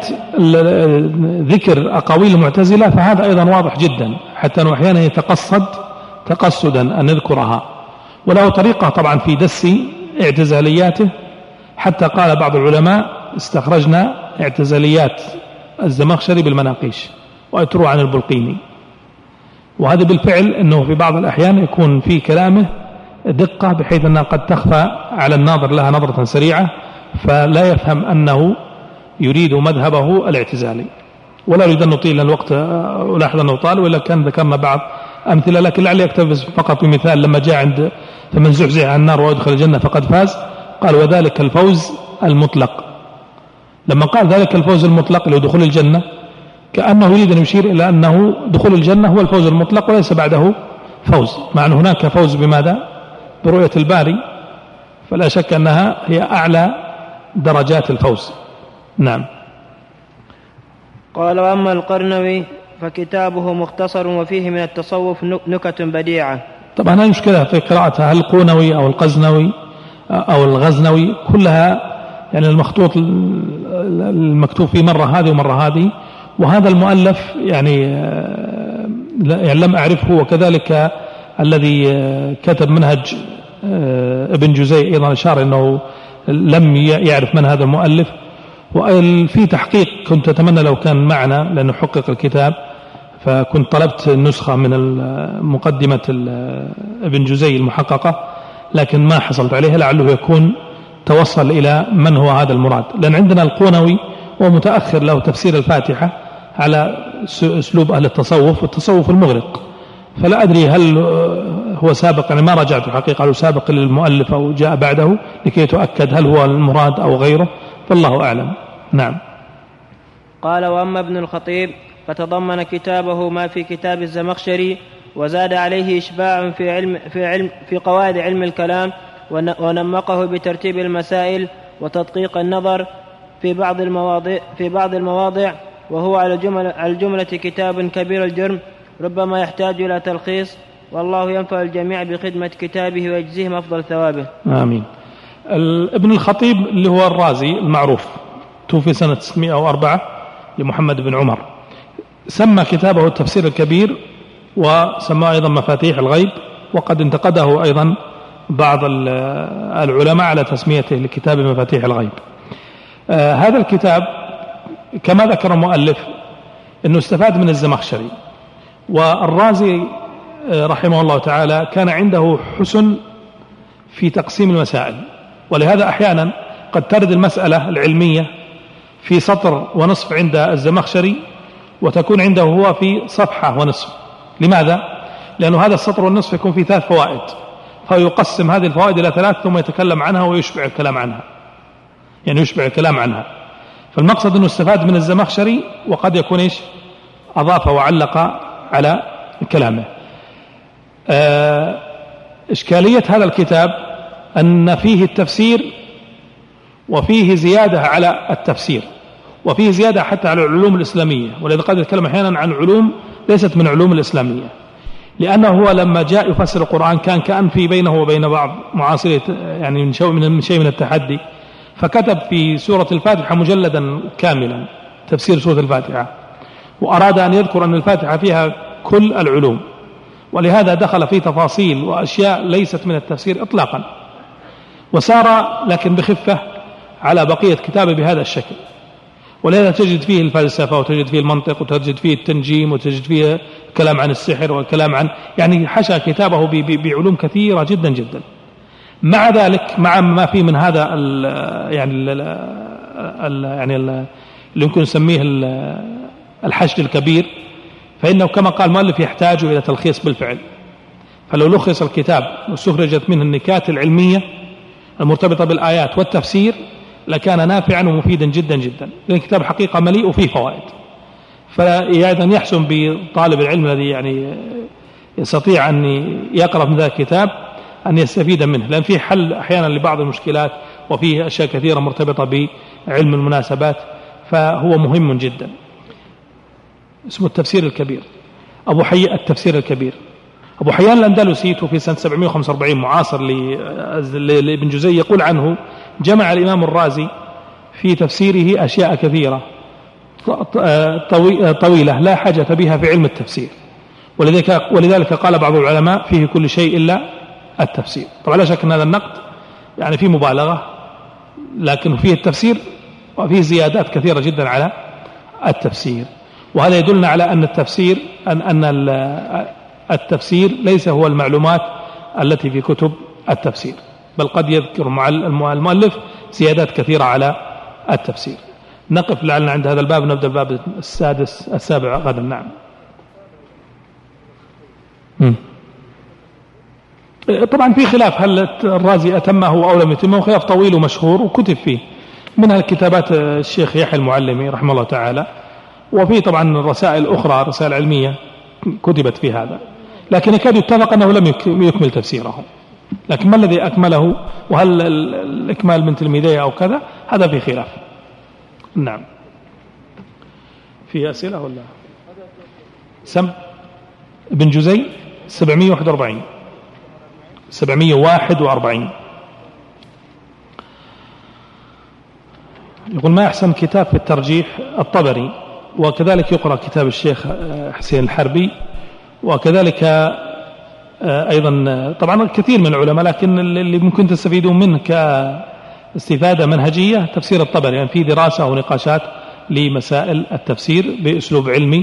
S3: ذكر أقاويل المعتزلة فهذا أيضا واضح جدا، حتى أنه أحيانا يتقصد تقصدا أن نذكرها، وله طريقة طبعا في دس اعتزالياته، حتى قال بعض العلماء استخرجنا اعتزاليات الزمخشري بالمناقيش وأتروا عن البلقيني. وهذا بالفعل أنه في بعض الأحيان يكون في كلامه دقة بحيث أنها قد تخفى على الناظر لها نظرة سريعة، فلا يفهم أنه يريد مذهبه الاعتزالي. ولا أريد أن نطيل الوقت، ألاحظ أنه طال، وإلا كان ذكرنا بعض أمثلة، لكن لعلي أكتفي فقط بمثال. لما جاء عند فمن زحزح عن النار ويدخل الجنة فقد فاز، قال وذلك الفوز المطلق. لما قال ذلك الفوز المطلق اللي هو دخول الجنة، كأنه يريد أن يشير إلى أنه دخول الجنة هو الفوز المطلق وليس بعده فوز، مع أن هناك فوز بماذا؟ برؤية الباري، فلا شك أنها هي أعلى درجات الفوز. نعم.
S5: قال: وأما القرنوي فكتابه مختصر وفيه من التصوف نكت بديعة.
S3: طبعا هذه مشكلة في قراءتها، هل القونوي أو القزنوي أو الغزنوي، كلها يعني المخطوط المكتوب فيه مرة هذه ومرة هذه، وهذا المؤلف يعني لم أعرفه. وكذلك الذي كتب منهج ابن جزي أيضا أشار أنه لم يعرف من هذا المؤلف. وفي تحقيق كنت أتمنى لو كان معنا، لأنه حقق الكتاب، فكنت طلبت النسخة من مقدمة ابن جزي المحققة، لكن ما حصلت عليها، لعله يكون توصل إلى من هو هذا المراد. لأن عندنا القونوي ومتأخر له تفسير الفاتحة على أسلوب أهل التصوف والتصوف المغرق، فلا أدري هل هو سابق، يعني ما رجعت الحقيقة هل سابق للمؤلف أو جاء بعده لكي يتأكد هل هو المراد أو غيره، فالله أعلم. نعم.
S5: قال: وأما ابن الخطيب فتضمن كتابه ما في كتاب الزمخشري، وزاد عليه إشباع في قواعد علم الكلام، ونمقه بترتيب المسائل وتدقيق النظر في بعض المواضع، وهو على الجملة كتاب كبير الجرم ربما يحتاج إلى تلخيص، والله ينفع الجميع بخدمة كتابه ويجزيهم أفضل ثوابه.
S3: آمين. ابن الخطيب اللي هو الرازي المعروف، توفي سنة 604 لمحمد بن عمر، سمى كتابه التفسير الكبير، وسماه أيضا مفاتيح الغيب، وقد انتقده أيضا بعض العلماء على تسميته لكتاب مفاتيح الغيب. هذا الكتاب كما ذكر المؤلف أنه استفاد من الزمخشري، والرازي رحمه الله تعالى كان عنده حسن في تقسيم المسائل، ولهذا أحيانا قد ترد المسألة العلمية في سطر ونصف عند الزمخشري وتكون عنده هو في صفحة ونصف. لماذا؟ لأنه هذا السطر والنصف يكون فيه 3 فوائد، فيقسم هذه الفوائد إلى 3 ثم يتكلم عنها ويشبع الكلام عنها، يعني يشبع الكلام عنها. فالمقصد أنه استفاد من الزمخشري، وقد يكون إيش أضاف وعلق على كلامه. إشكالية هذا الكتاب أن فيه التفسير وفيه زيادة على التفسير، وفيه زيادة حتى على العلوم الإسلامية، ولذا قد يتكلم أحيانا عن علوم ليست من علوم الإسلامية، لأنه هو لما جاء يفسر القرآن كان كأن في بينه وبين بعض معاصرة يعني من شيء من التحدي، فكتب في سورة الفاتحة مجلدا كاملا تفسير سورة الفاتحة، وأراد أن يذكر أن الفاتحة فيها كل العلوم، ولهذا دخل في تفاصيل وأشياء ليست من التفسير إطلاقا، وسار لكن بخفة على بقية كتابه بهذا الشكل. ولهذا تجد فيه الفلسفة، وتجد فيه المنطق، وتجد فيه التنجيم، وتجد فيه كلام عن السحر، والكلام عن يعني حشى كتابه بعلوم كثيرة جدا جدا. مع ذلك مع ما فيه من هذا اللي يمكن نسميه الحشد الكبير، فإنه كما قال المؤلف يحتاج إلى تلخيص بالفعل. فلو لخص الكتاب واستخرجت منه النكات العلمية المرتبطة بالآيات والتفسير لكان نافعا ومفيدا جدا جدا، لأن الكتاب حقيقة مليء وفيه فوائد. فأيضا يحسن بطالب العلم الذي يعني يستطيع أن يقرأ من ذا الكتاب أن يستفيد منه، لأن فيه حل أحيانا لبعض المشكلات، وفيه أشياء كثيرة مرتبطة بعلم المناسبات، فهو مهم جدا. اسمه التفسير الكبير، أبو حيان التفسير الكبير. أبو حيان الأندلسي توفي سنة 745 معاصر لابن جزي. يقول عنه: جمع الإمام الرازي في تفسيره أشياء كثيرة طويلة لا حاجة بها في علم التفسير، ولذلك قال بعض العلماء فيه كل شيء إلا التفسير. طبعا لا شك أن هذا النقد يعني فيه مبالغة، لكن فيه التفسير وفيه زيادات كثيرة جدا على التفسير. وهذا يدلنا على أن التفسير التفسير ليس هو المعلومات التي في كتب التفسير، بل قد يذكر المؤلف زيادات كثيرة على التفسير. نقف لعلنا عند هذا الباب، نبدأ الباب السابع غدا. نعم. طبعا في خلاف هل الرازي أتمه أو لم يتمه، خلاف طويل ومشهور وكتب فيه، منها الكتابات الشيخ يحيى المعلمي رحمه الله تعالى، وفي طبعا رسائل أخرى رسائل علمية كتبت في هذا، لكن يكاد يتفق أنه لم يكمل تفسيره. لكن ما الذي أكمله، وهل الإكمال من تلميذيه أو كذا، هذا في خلاف. نعم. في أسئلة ولا سم ابن جزي 741 يقول: ما أحسن كتاب في الترجيح؟ الطبري، وكذلك يقرأ كتاب الشيخ حسين الحربي، وكذلك أيضا طبعا كثير من العلماء، لكن اللي ممكن تستفيدون منه كاستفادة منهجية تفسير الطبري، يعني في دراسة ونقاشات لمسائل التفسير بأسلوب علمي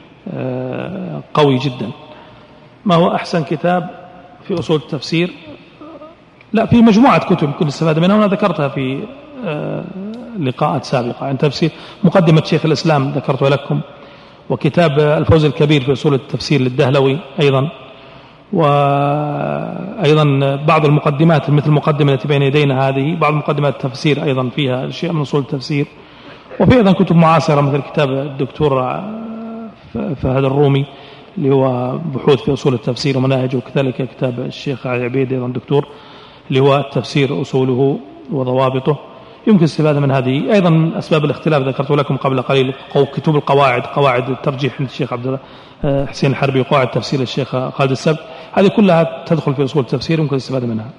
S3: قوي جدا. ما هو أحسن كتاب في أصول التفسير؟ لا، في مجموعة كتب كنت استفاد منها، وأنا ذكرتها في لقاءات سابقة. عن تفسير مقدمة شيخ الإسلام ذكرته لكم، وكتاب الفوز الكبير في أصول التفسير للدهلوي أيضا، وأيضا بعض المقدمات مثل المقدمة التي بين يدينا هذه، بعض مقدمات التفسير أيضا فيها شيء من أصول التفسير. وفي أيضا كتب معاصرة مثل كتاب الدكتور فهد الرومي اللي هو بحوث في أصول التفسير ومناهجه، وكذلك كتاب الشيخ علي عبيد أيضا دكتور اللي هو التفسير أصوله وضوابطه، يمكن الاستفادة من هذه. أيضا أسباب الاختلاف ذكرت لكم قبل قليل، كتب القواعد، قواعد الترجيح للشيخ عبد حسين الحربي، وقواعد تفسير الشيخ خالد السبت، هذه كلها تدخل في أصول التفسير يمكن الاستفادة منها.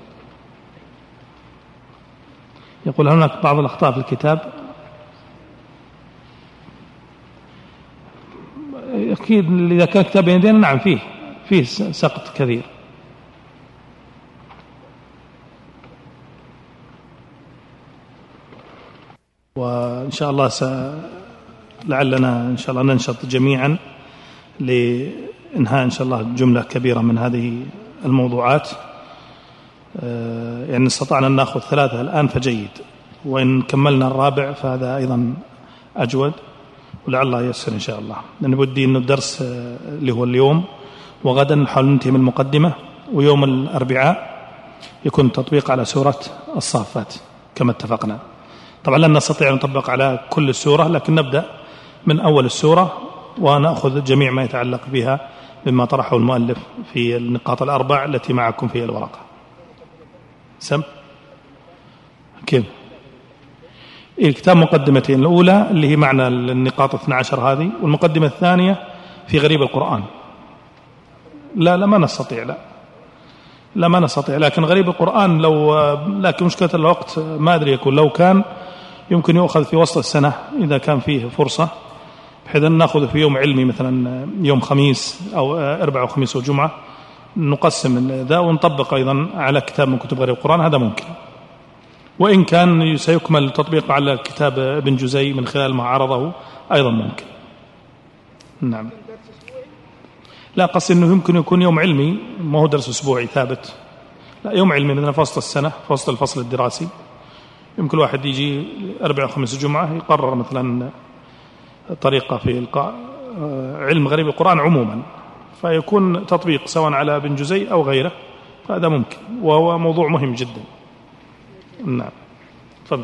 S3: يقول: هناك بعض الأخطاء في الكتاب. أكيد إذا كان كتاب بين يدينا نعم فيه سقط كثير، وإن شاء الله لعلنا إن شاء الله ننشط جميعا لإنهاء إن شاء الله جملة كبيرة من هذه الموضوعات. يعني استطعنا أن نأخذ 3 الآن فجيد، وإن كملنا الرابع فهذا أيضا أجود، ولعل الله ييسر إن شاء الله. لأن بدي أنه الدرس اللي هو اليوم وغدا نحاول ننتهي من المقدمة، ويوم الأربعاء يكون تطبيق على سورة الصافات كما اتفقنا. طبعا لن نستطيع أن نطبق على كل السورة، لكن نبدأ من أول السورة ونأخذ جميع ما يتعلق بها مما طرحه المؤلف في النقاط الأربع التي معكم في الورقة. سم كيف الكتاب مقدمتين، الأولى اللي هي معنى النقاط 12 هذه، والمقدمة الثانية في غريب القرآن. لا ما نستطيع، لا ما نستطيع، لكن غريب القرآن لكن مشكلة الوقت ما أدري يكون، لو كان يمكن يؤخذ في وسط السنة إذا كان فيه فرصة، بحيث أن نأخذ في يوم علمي مثلا يوم خميس أو 4 وخميس وجمعة، نقسم ذا ونطبق أيضا على كتاب من كتب غريب القرآن، هذا ممكن. وإن كان سيكمل التطبيق على كتاب ابن جزي من خلال ما عرضه أيضا ممكن. نعم، لا قصد أنه يمكن يكون يوم علمي، ما هو درس أسبوعي ثابت، لا يوم علمي مثلا في وسط السنة، في وسط الفصل الدراسي، يمكن الواحد يجي 4 وخميس وجمعة يقرر مثلا طريقة في إلقاء علم غريب القرآن عموما، فيكون تطبيق سواء على ابن جزي أو غيره، فهذا ممكن، وهو موضوع مهم جدا. نعم، تفضل.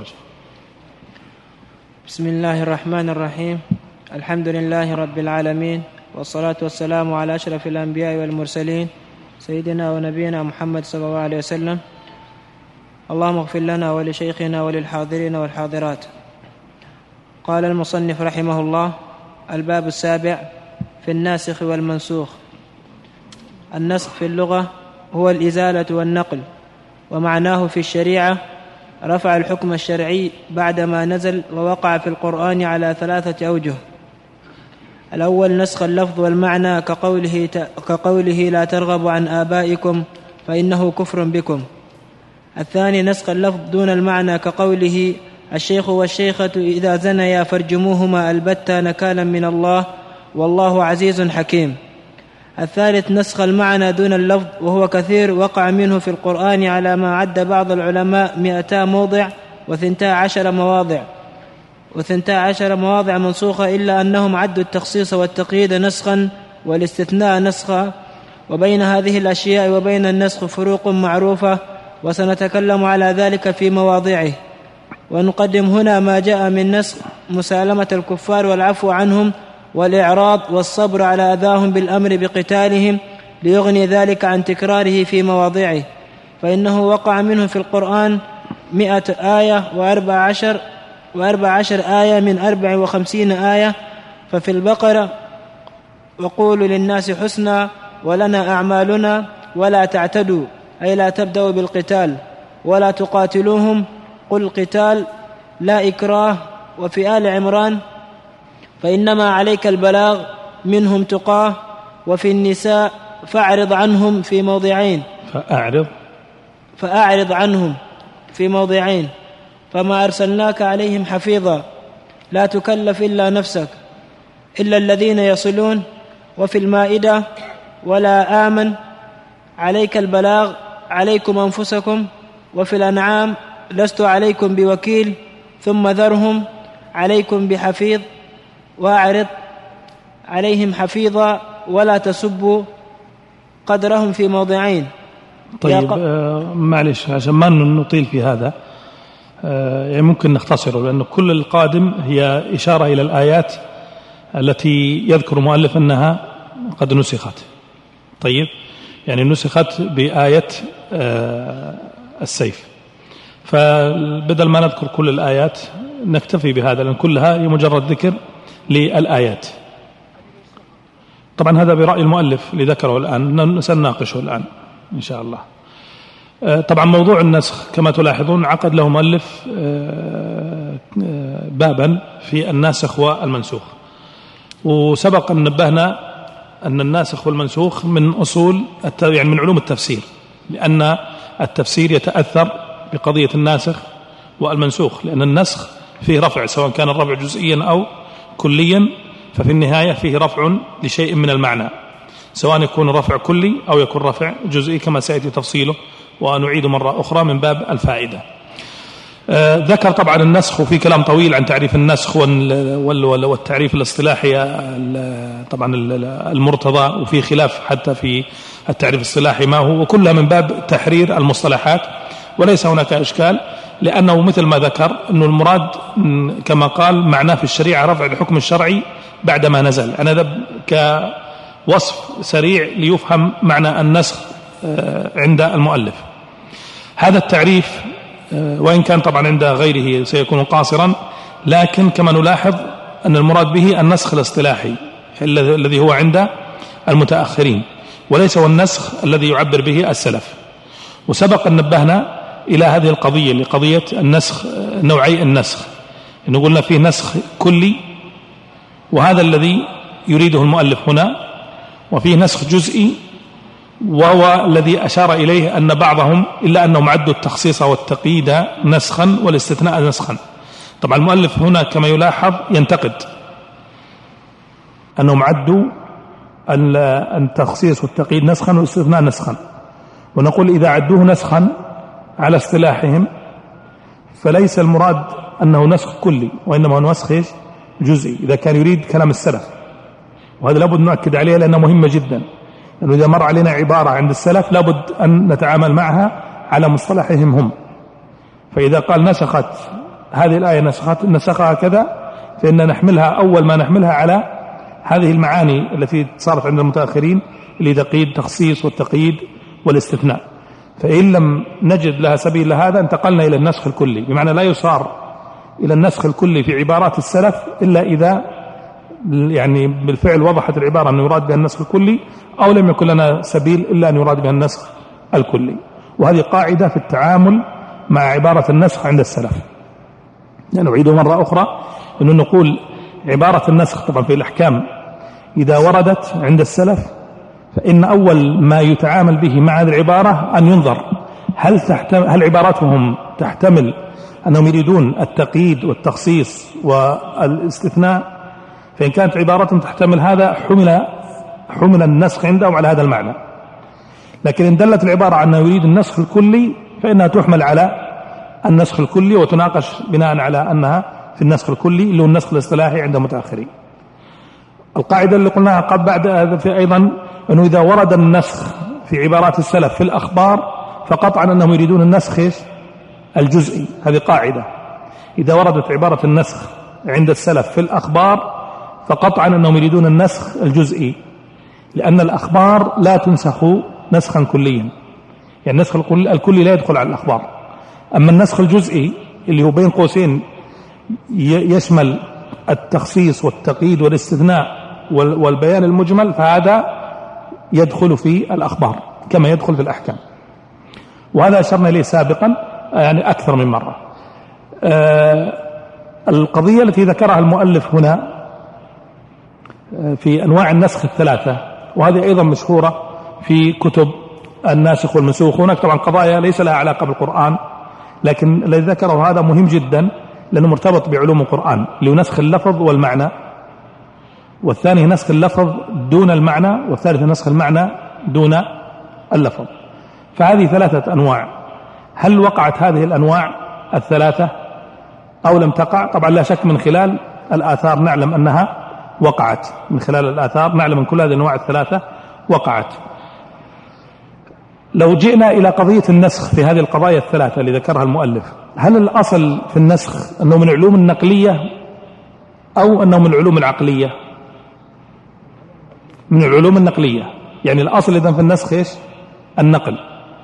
S5: بسم الله الرحمن الرحيم. الحمد لله رب العالمين، والصلاة والسلام على أشرف الأنبياء والمرسلين، سيدنا ونبينا محمد صلى الله عليه وسلم. اللهم اغفر لنا ولشيخنا وللحاضرين والحاضرات. قال المصنف رحمه الله: الباب 7 في الناسخ والمنسوخ. النسخ في اللغة هو الإزالة والنقل، ومعناه في الشريعة رفع الحكم الشرعي بعدما نزل، ووقع في القرآن على 3 أوجه. الأول نسخ اللفظ والمعنى كقوله لا ترغبوا عن آبائكم فإنه كفر بكم. الثاني نسخ اللفظ دون المعنى كقوله الشيخ والشيخة إذا زنيا فارجموهما البتة نكالا من الله والله عزيز حكيم. الثالث نسخ المعنى دون اللفظ، وهو كثير وقع منه في القرآن على ما عد بعض العلماء 200 موضع و12 مواضع منسوخة، إلا أنهم عدوا التخصيص والتقييد نسخا والاستثناء نسخا، وبين هذه الأشياء وبين النسخ فروق معروفة، وسنتكلم على ذلك في مواضعه. ونقدم هنا ما جاء من نسخ مسالمة الكفار والعفو عنهم والإعراض والصبر على أذاهم بالأمر بقتالهم، ليغني ذلك عن تكراره في مواضعه، فإنه وقع منه في القرآن 100 آية و14 آية من 54 آية. ففي البقرة: وقولوا للناس حسنا ولنا أعمالنا ولا تعتدوا، أي لا تبدأوا بالقتال، ولا تقاتلوهم، قل قتال لا إكراه. وفي آل عمران: فإنما عليك البلاغ منهم تقاه. وفي النساء: فأعرض عنهم في موضعين، فأعرض عنهم في موضعين، فما أرسلناك عليهم حفيظا، لا تكلف إلا نفسك إلا الذين يصلون. وفي المائدة: ولا آمن عليك البلاغ عليكم أنفسكم. وفي الأنعام: لست عليكم بوكيل ثم ذرهم عليكم بحفيظ، وأعرض عليهم حفيظا ولا تسبوا قدرهم في موضعين.
S3: طيب معلش عشان ما نطيل في هذا، يعني ممكن نختصره، لأن كل القادم هي إشارة إلى الآيات التي يذكر مؤلف أنها قد نسخت. طيب، يعني نسخت بآية السيف، فبدل ما نذكر كل الآيات نكتفي بهذا، لأن كلها هي مجرد ذكر للآيات. طبعا هذا برأي المؤلف اللي ذكره الآن، سنناقشه الآن إن شاء الله. طبعا موضوع النسخ كما تلاحظون عقد له مؤلف بابا في الناسخ والمنسوخ، وسبق أن نبهنا أن الناسخ والمنسوخ من أصول يعني من علوم التفسير، لأن التفسير يتأثر بقضية الناسخ والمنسوخ، لأن النسخ فيه رفع، سواء كان الرفع جزئيا أو كليا، ففي النهاية فيه رفع لشيء من المعنى، سواء يكون رفع كلي أو يكون رفع جزئي كما سيأتي تفصيله، ونعيد مرة أخرى من باب الفائدة. ذكر طبعا النسخ، وفي كلام طويل عن تعريف النسخ والتعريف الاصطلاحي طبعا المرتضى، وفي خلاف حتى في التعريف الاصطلاحي ما هو، وكلها من باب تحرير المصطلحات، وليس هناك إشكال، لأنه مثل ما ذكر أنه المراد كما قال معناه في الشريعة رفع الحكم الشرعي بعدما نزل. أنا ذا كوصف سريع ليفهم معنى النسخ عند المؤلف. هذا التعريف وإن كان طبعا عند غيره سيكون قاصرا، لكن كما نلاحظ أن المراد به النسخ الاصطلاحي الذي هو عند المتأخرين، وليس هو النسخ الذي يعبر به السلف. وسبق أن نبهنا إلى هذه القضية، لقضية النسخ، نوعي النسخ، إنه قلنا فيه نسخ كلي، وهذا الذي يريده المؤلف هنا، وفيه نسخ جزئي، وهو الذي أشار إليه أن بعضهم إلا أنهم عدوا التخصيص والتقييد نسخا والاستثناء نسخا. طبعا المؤلف هنا كما يلاحظ ينتقد أنهم عدوا التخصيص والتقييد نسخا والاستثناء نسخا، ونقول إذا عدوه نسخا على اصطلاحهم فليس المراد أنه نسخ كلي، وإنما هو نسخ جزئي إذا كان يريد كلام السلف. وهذا لابد نؤكد عليه لأنه مهمة جدا، لأنه إذا مر علينا عبارة عند السلف لابد أن نتعامل معها على مصطلحهم هم. فإذا قال نسخت هذه الآية نسخها كذا، فإن نحملها أول ما نحملها على هذه المعاني التي صارت عند المتأخرين اللي تقييد تخصيص والتقييد والاستثناء. فإن لم نجد لها سبيل لهذا انتقلنا إلى النسخ الكلي، بمعنى لا يصار إلى النسخ الكلي في عبارات السلف إلا إذا يعني بالفعل وضحت العبارة أن يراد بها النسخ الكلي، أو لم يكن لنا سبيل إلا أن يراد بها النسخ الكلي. وهذه قاعدة في التعامل مع عبارة النسخ عند السلف. يعني نعيد مرة أخرى أنه نقول عبارة النسخ طبعا في الأحكام إذا وردت عند السلف فإن أول ما يتعامل به مع هذه العبارة أن ينظر هل عباراتهم تحتمل أنهم يريدون التقييد والتخصيص والاستثناء. فإن كانت عبارتهم تحتمل هذا حمل النسخ عندهم على هذا المعنى. لكن إن دلت العبارة أنه يريد النسخ الكلي فإنها تحمل على النسخ الكلي وتناقش بناء على أنها في النسخ الكلي اللي هو النسخ الاصطلاحي عند المتأخرين. القاعدة اللي قلناها قبل بعد هذا في أيضا أنه إذا ورد النسخ في عبارات السلف في الأخبار فقطعا أنهم يريدون النسخ الجزئي. هذه قاعدة، إذا وردت عبارة النسخ عند السلف في الأخبار فقطعا أنهم يريدون النسخ الجزئي، لأن الأخبار لا تنسخ نسخا كليا، يعني النسخ الكلي لا يدخل على الأخبار. أما النسخ الجزئي اللي هو بين قوسين يشمل التخصيص والتقييد والاستثناء والبيان المجمل، فهذا يدخل في الأخبار كما يدخل في الأحكام. وهذا أشرنا إليه سابقا يعني أكثر من مرة. القضية التي ذكرها المؤلف هنا في أنواع النسخ الثلاثة، وهذه أيضا مشهورة في كتب الناسخ والمنسوخ. هناك طبعا قضايا ليس لها علاقة بالقرآن، لكن الذي ذكره هذا مهم جدا لأنه مرتبط بعلوم القرآن، اللي هو نسخ اللفظ والمعنى، والثاني نسخ اللفظ دون المعنى، والثالث نسخ المعنى دون اللفظ. فهذه ثلاثة أنواع. هل وقعت هذه الأنواع الثلاثة أو لم تقع؟ طبعا لا شك من خلال الآثار نعلم أنها وقعت، من خلال الآثار نعلم أن كل هذه الأنواع الثلاثة وقعت. لو جئنا إلى قضية النسخ في هذه القضايا الثلاثة اللي ذكرها المؤلف، هل الأصل في النسخ أنه من العلوم النقلية أو أنه من العلوم العقلية؟ من العلوم النقلية، يعني الأصل إذن في النسخ إيش؟ النقل.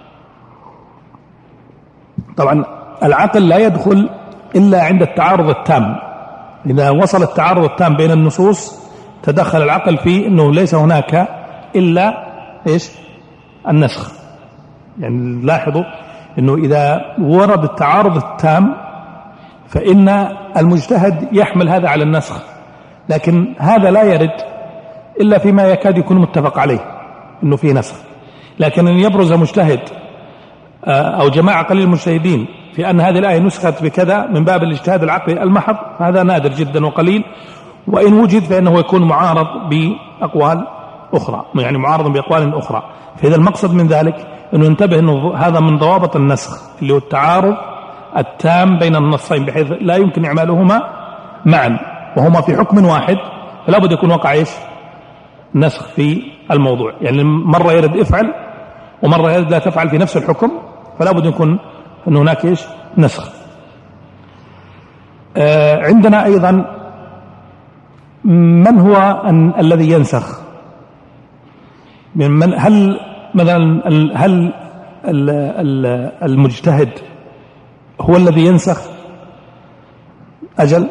S3: طبعا العقل لا يدخل إلا عند التعارض التام. إذا وصل التعارض التام بين النصوص تدخل العقل في أنه ليس هناك إلا إيش؟ النسخ. يعني لاحظوا أنه إذا ورد التعارض التام فإن المجتهد يحمل هذا على النسخ، لكن هذا لا يرد إلا فيما يكاد يكون متفق عليه أنه فيه نسخ. لكن أن يبرز مجتهد أو جماعة قليل المجتهدين في أن هذه الآية نسخت بكذا من باب الاجتهاد العقلي المحض، هذا نادر جدا وقليل، وإن وجد فإنه يكون معارض بأقوال أخرى، يعني معارض بأقوال أخرى. فإذا المقصد من ذلك أنه ينتبه أنه هذا من ضوابط النسخ اللي هو التعارض التام بين النصين بحيث لا يمكن إعمالهما معا وهما في حكم واحد، فلا بد يكون وقع إيش؟ نسخ في الموضوع. يعني مرة يرد افعل ومرة يرد لا تفعل في نفس الحكم، فلا بد يكون أن هناك إيش؟ نسخ. عندنا أيضا من هو الذي ينسخ؟ هل مثلا هل المجتهد هو الذي ينسخ؟ أجل،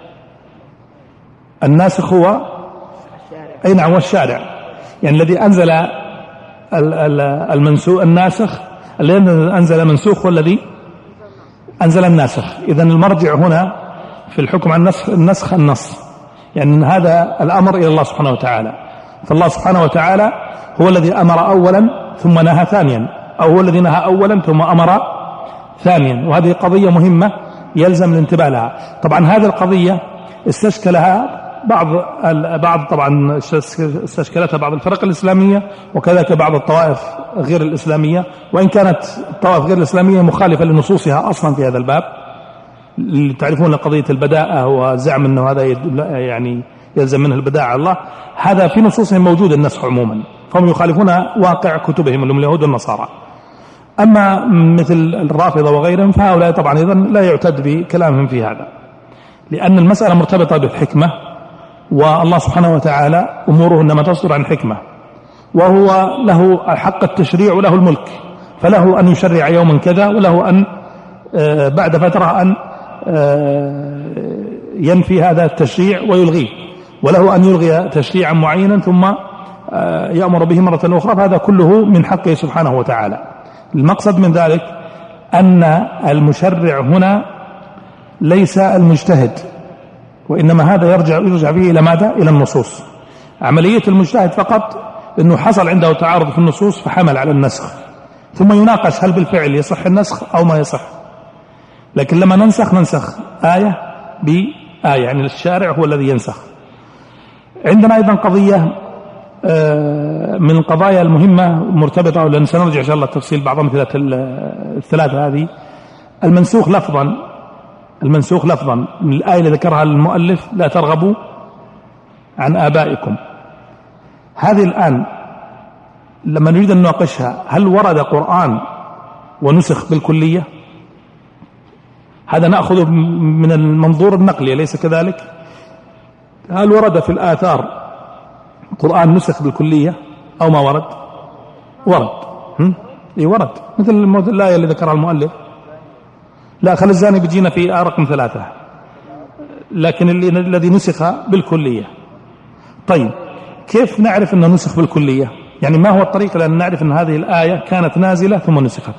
S3: الناسخ هو أي نعم، والشارع، يعني الذي أنزل المنسوخ الناسخ، الذي أنزل منسوخ والذي أنزل الناسخ. إذن المرجع هنا في الحكم عن النسخ النص، يعني هذا الأمر إلى الله سبحانه وتعالى، فالله سبحانه وتعالى هو الذي أمر أولا ثم نهى ثانيا، أو هو الذي نهى أولا ثم أمر ثانيا، وهذه قضية مهمة يلزم الانتباه لها. طبعا هذه القضية استشكلها بعض طبعا استشكلتها بعض الفرق الإسلامية، وكذلك بعض الطوائف غير الإسلامية، وإن كانت الطوائف غير الإسلامية مخالفة لنصوصها أصلا في هذا الباب. تعرفون قضية البداءة وزعم أنه هذا يعني يلزم منه البداءة على الله، هذا في نصوصهم موجود النسخ عموما، فهم يخالفون واقع كتبهم اللي هم اليهود والنصارى. أما مثل الرافضة وغيرهم فهؤلاء طبعا أيضا لا يعتد بكلامهم في هذا، لأن المسألة مرتبطة بالحكمة، والله سبحانه وتعالى أموره إنما تصدر عن حكمة، وهو له حق التشريع وله الملك، فله أن يشرع يوما كذا، وله أن بعد فترة أن ينفي هذا التشريع ويلغيه، وله أن يلغي تشريعا معينا ثم يأمر به مرة أخرى، فهذا كله من حقه سبحانه وتعالى. المقصد من ذلك أن المشرع هنا ليس المجتهد، وإنما هذا يرجع فيه إلى ماذا؟ إلى النصوص. عملية المجتهد فقط أنه حصل عنده تعارض في النصوص فحمل على النسخ، ثم يناقش هل بالفعل يصح النسخ أو ما يصح. لكن لما ننسخ آية بآية، يعني الشارع هو الذي ينسخ. عندنا أيضا قضية من القضايا المهمة مرتبطة، ولن سنرجع إن شاء الله تفصيل بعض أمثلة الثلاثة هذه. المنسوخ لفظا من الآية اللي ذكرها المؤلف لا ترغبوا عن آبائكم. هذه الآن لما نريد أن نناقشها، هل ورد قرآن ونسخ بالكلية؟ هذا نأخذ من المنظور النقلي، ليس كذلك؟ هل ورد في الآثار قرآن نسخ بالكلية أو ما ورد؟ ورد. ورد مثل الآية اللي ذكرها المؤلف، لا خل الزاني بيجينا في رقم 3، لكن الذي نسخ بالكلية. طيب كيف نعرف أنه نسخ بالكلية؟ يعني ما هو الطريق لأن نعرف أن هذه الآية كانت نازلة ثم نسخت؟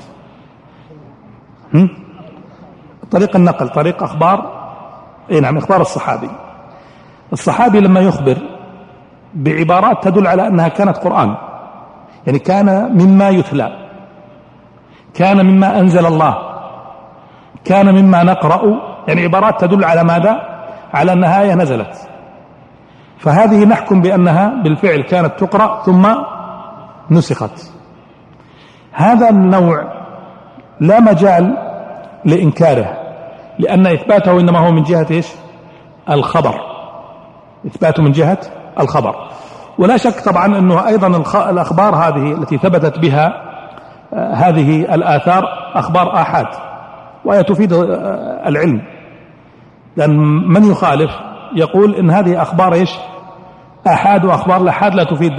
S3: طريق النقل، طريق أخبار، نعم، أخبار الصحابي لما يخبر بعبارات تدل على أنها كانت قرآن، يعني كان مما يتلى، كان مما أنزل الله، كان مما نقرأ، يعني عبارات تدل على ماذا؟ على أنها آية نزلت، فهذه نحكم بأنها بالفعل كانت تقرأ ثم نسخت. هذا النوع لا مجال لإنكاره، لأن إثباته إنما هو من جهة إيش؟ الخبر، إثباته من جهة الخبر. ولا شك طبعا أنه أيضا الأخبار هذه التي ثبتت بها هذه الآثار أخبار آحاد، وهي تفيد العلم، لأن من يخالف يقول إن هذه أخبار إيش؟ آحاد، وأخبار الآحاد لا تفيد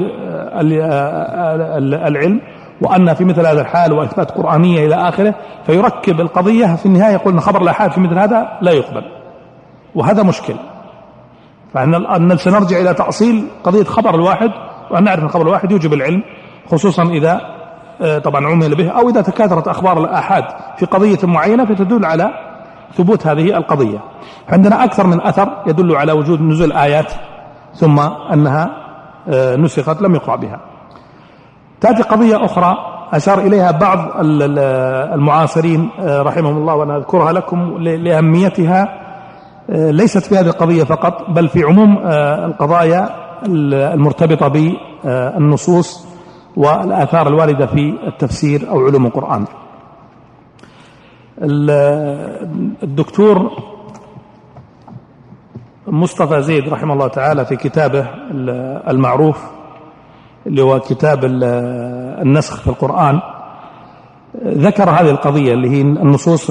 S3: العلم، وأن في مثل هذا الحال وإثبات قرآنية إلى آخره، فيركب القضية في النهاية يقول أن خبر الآحاد في مثل هذا لا يقبل، وهذا مشكل. فأن سنرجع إلى تأصيل قضية خبر الواحد، وأن نعرف أن الخبر الواحد يوجب العلم، خصوصا إذا طبعا عمل به، أو إذا تكاثرت أخبار الآحاد في قضية معينة فتدل على ثبوت هذه القضية. عندنا أكثر من أثر يدل على وجود نزول آيات ثم أنها نسخت لم يقع بها. تأتي قضية أخرى أشار إليها بعض المعاصرين رحمهم الله، وأنا أذكرها لكم لأهميتها ليست في هذه القضية فقط، بل في عموم القضايا المرتبطة بالنصوص والآثار الواردة في التفسير أو علوم القرآن. الدكتور مصطفى زيد رحمه الله تعالى في كتابه المعروف اللي هو كتاب النسخ في القرآن ذكر هذه القضية اللي هي النصوص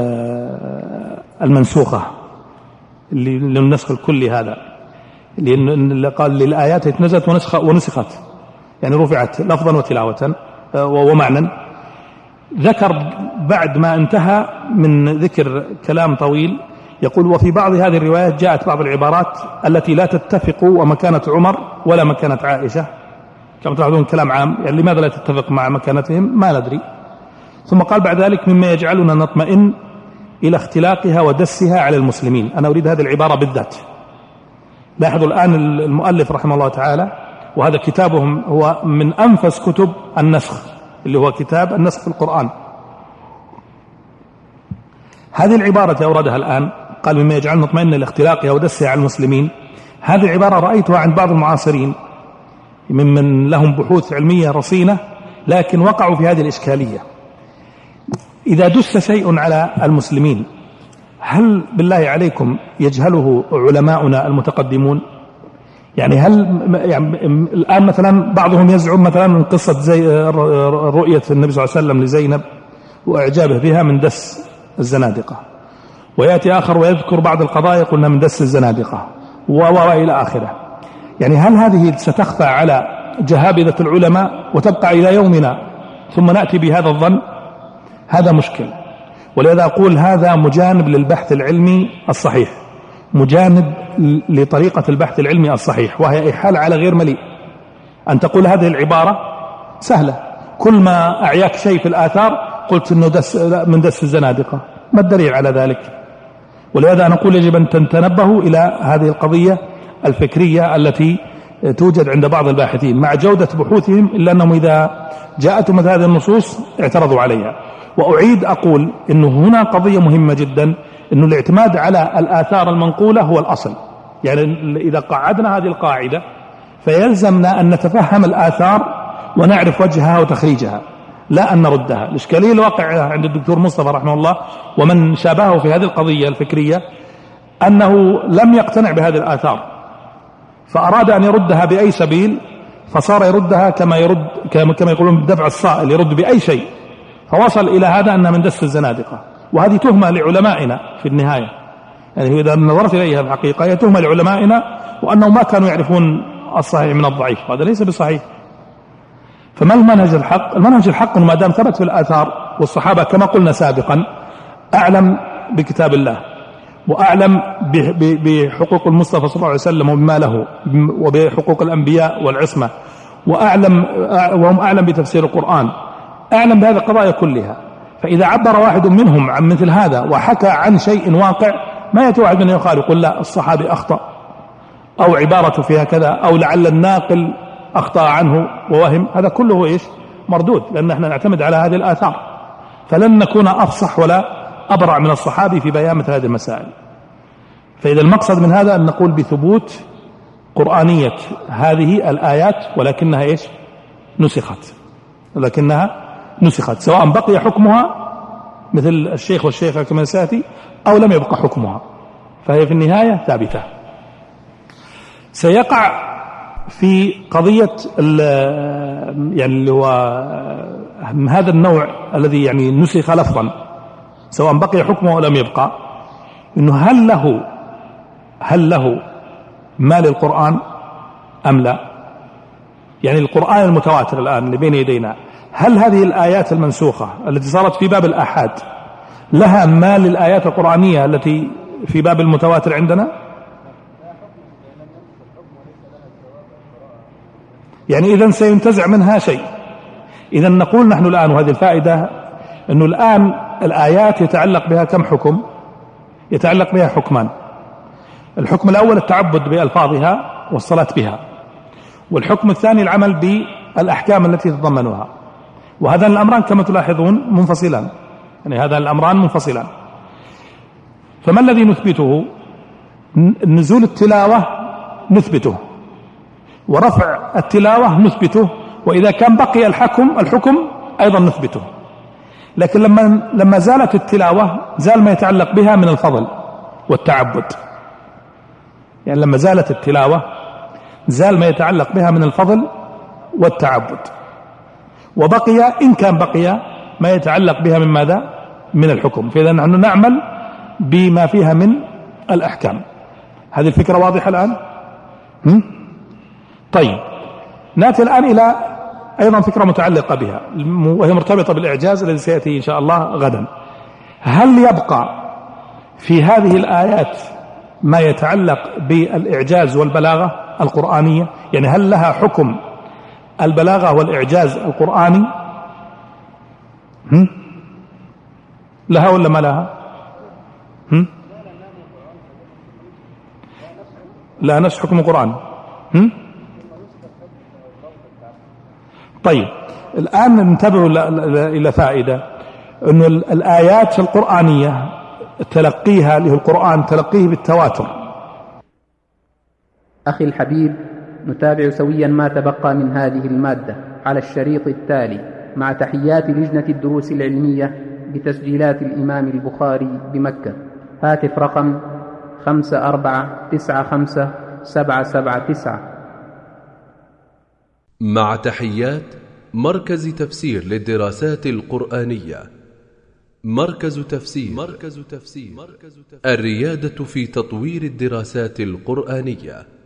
S3: المنسوخة للنسخ الكلي، هذا اللي قال للآيات نزلت ونسخت، يعني رفعت لفظا وتلاوة ومعنى. ذكر بعد ما انتهى من ذكر كلام طويل يقول: وفي بعض هذه الروايات جاءت بعض العبارات التي لا تتفق ومكانة عمر ولا مكانة عائشة، كما تلاحظون كلام عام، يعني لماذا لا تتفق مع مكانتهم ما ندري. ثم قال بعد ذلك: مما يجعلنا نطمئن إلى اختلاقها ودسها على المسلمين. أنا أريد هذه العبارة بالذات. لاحظوا الآن المؤلف رحمه الله تعالى، وهذا كتابهم هو من أنفس كتب النسخ، اللي هو كتاب النسخ في القرآن. هذه العبارة أوردها الآن، قال: مما يجعلنا نطمئن إلى اختلاقها ودسها على المسلمين. هذه العبارة رأيتها عند بعض المعاصرين ممن لهم بحوث علمية رصينة، لكن وقعوا في هذه الإشكالية. إذا دس شيء على المسلمين، هل بالله عليكم يجهله علماؤنا المتقدمون؟ يعني هل يعني الآن مثلا بعضهم يزعم مثلا من قصة رؤية النبي صلى الله عليه وسلم لزينب وإعجابه بها من دس الزنادقة، ويأتي آخر ويذكر بعض القضايا قلنا من دس الزنادقة وإلى آخره. يعني هل هذه ستخفى على جهابذة العلماء وتبقى إلى يومنا ثم نأتي بهذا الظن؟ هذا مشكل. ولذا أقول هذا مجانب للبحث العلمي الصحيح، مجانب لطريقة البحث العلمي الصحيح، وهي إحالة على غير مليء. أن تقول هذه العبارة سهلة، كل ما أعياك شيء في الآثار قلت إنه من دس الزنادقة، ما الدليل على ذلك؟ ولهذا أنا أقول يجب أن تنتبهوا إلى هذه القضية الفكرية التي توجد عند بعض الباحثين مع جودة بحوثهم، إلا أنهم إذا جاءتهم مثل هذه النصوص اعترضوا عليها. وأعيد أقول إنه هنا قضية مهمة جدا، إنه الاعتماد على الآثار المنقولة هو الأصل. يعني إذا قعدنا هذه القاعدة فيلزمنا أن نتفهم الآثار ونعرف وجهها وتخريجها، لا أن نردها. الإشكالية الواقع عند الدكتور مصطفى رحمه الله ومن شابهه في هذه القضية الفكرية أنه لم يقتنع بهذه الآثار، فأراد أن يردها بأي سبيل، فصار يردها كما يقولون بدفع الصائل، يرد بأي شيء، فوصل إلى هذا أنها من دس الزنادقة. وهذه تهمة لعلمائنا في النهاية، يعني إذا نظرت إليها في الحقيقة هي تهمة لعلمائنا، وأنهم ما كانوا يعرفون الصحيح من الضعيف، هذا ليس بصحيح. فما المنهج الحق؟ المنهج الحق ما دام ثبت في الآثار، والصحابة كما قلنا سابقا أعلم بكتاب الله، وأعلم بحقوق المصطفى صلى الله عليه وسلم وبما له، وبحقوق الأنبياء والعصمة، وهم أعلم بتفسير القرآن، أعلم بهذه القضايا كلها. فإذا عبر واحد منهم عن مثل هذا وحكى عن شيء واقع، ما يأتي واحد منهم يقال يقول لا الصحابي أخطأ، أو عبارته فيها كذا، أو لعل الناقل أخطأ عنه ووهم. هذا كله إيش؟ مردود، لأن احنا نعتمد على هذه الآثار، فلن نكون أفصح ولا أبرع من الصحابي في بيان مثل هذه المسائل. فإذا المقصد من هذا أن نقول بثبوت قرآنية هذه الآيات، ولكنها إيش؟ نسخت، سواء بقي حكمها مثل الشيخ والشيخة كما سيأتي، أو لم يبقى حكمها، فهي في النهاية ثابتة. سيقع في قضية يعني اللي هو هذا النوع الذي يعني نسخ لفظا، سواء بقي حكمه أو لم يبقى، إنه هل له ما للقرآن أم لا؟ يعني القرآن المتواتر الآن اللي بين يدينا، هل هذه الآيات المنسوخة التي صارت في باب الآحاد لها ما للآيات القرآنية التي في باب المتواتر عندنا؟ يعني إذن سينتزع منها شيء. إذن نقول نحن الآن، وهذه الفائدة، أنه الآن الآيات يتعلق بها كم حكم؟ يتعلق بها حكمان. الحكم الأول التعبد بألفاظها والصلاة بها، والحكم الثاني العمل بالأحكام التي تتضمنها. وهذان الأمران كما تلاحظون منفصلان، يعني هذان الأمران منفصلان. فما الذي نثبته؟ نزول التلاوة نثبته، ورفع التلاوة نثبته، وإذا كان بقي الحكم أيضا نثبته. لكن لما زالت التلاوة زال ما يتعلق بها من الفضل والتعبد، يعني لما زالت التلاوة زال ما يتعلق بها من الفضل والتعبد، وبقي إن كان بقي ما يتعلق بها من ماذا؟ من الحكم. فإذا نحن نعمل بما فيها من الأحكام. هذه الفكرة واضحة الآن؟ طيب، نأتي الآن إلى أيضا فكرة متعلقة بها وهي مرتبطة بالإعجاز الذي سيأتي إن شاء الله غدا. هل يبقى في هذه الآيات ما يتعلق بالإعجاز والبلاغة القرآنية؟ يعني هل لها حكم البلاغة والإعجاز القرآني؟ لها ولا ما لها؟ لا نفس حكم القرآن. طيب، الآن ننتبه إلى فائدة، أن الآيات القرآنية تلقيها له القرآن تلقيه بالتواتر.
S2: أخي الحبيب، نتابع سويا ما تبقى من هذه المادة على الشريط التالي مع تحيات لجنة الدروس العلمية بتسجيلات الإمام البخاري بمكة. هاتف رقم 54957779.
S1: مع تحيات مركز تفسير للدراسات القرآنية. مركز تفسير الريادة في تطوير الدراسات القرآنية.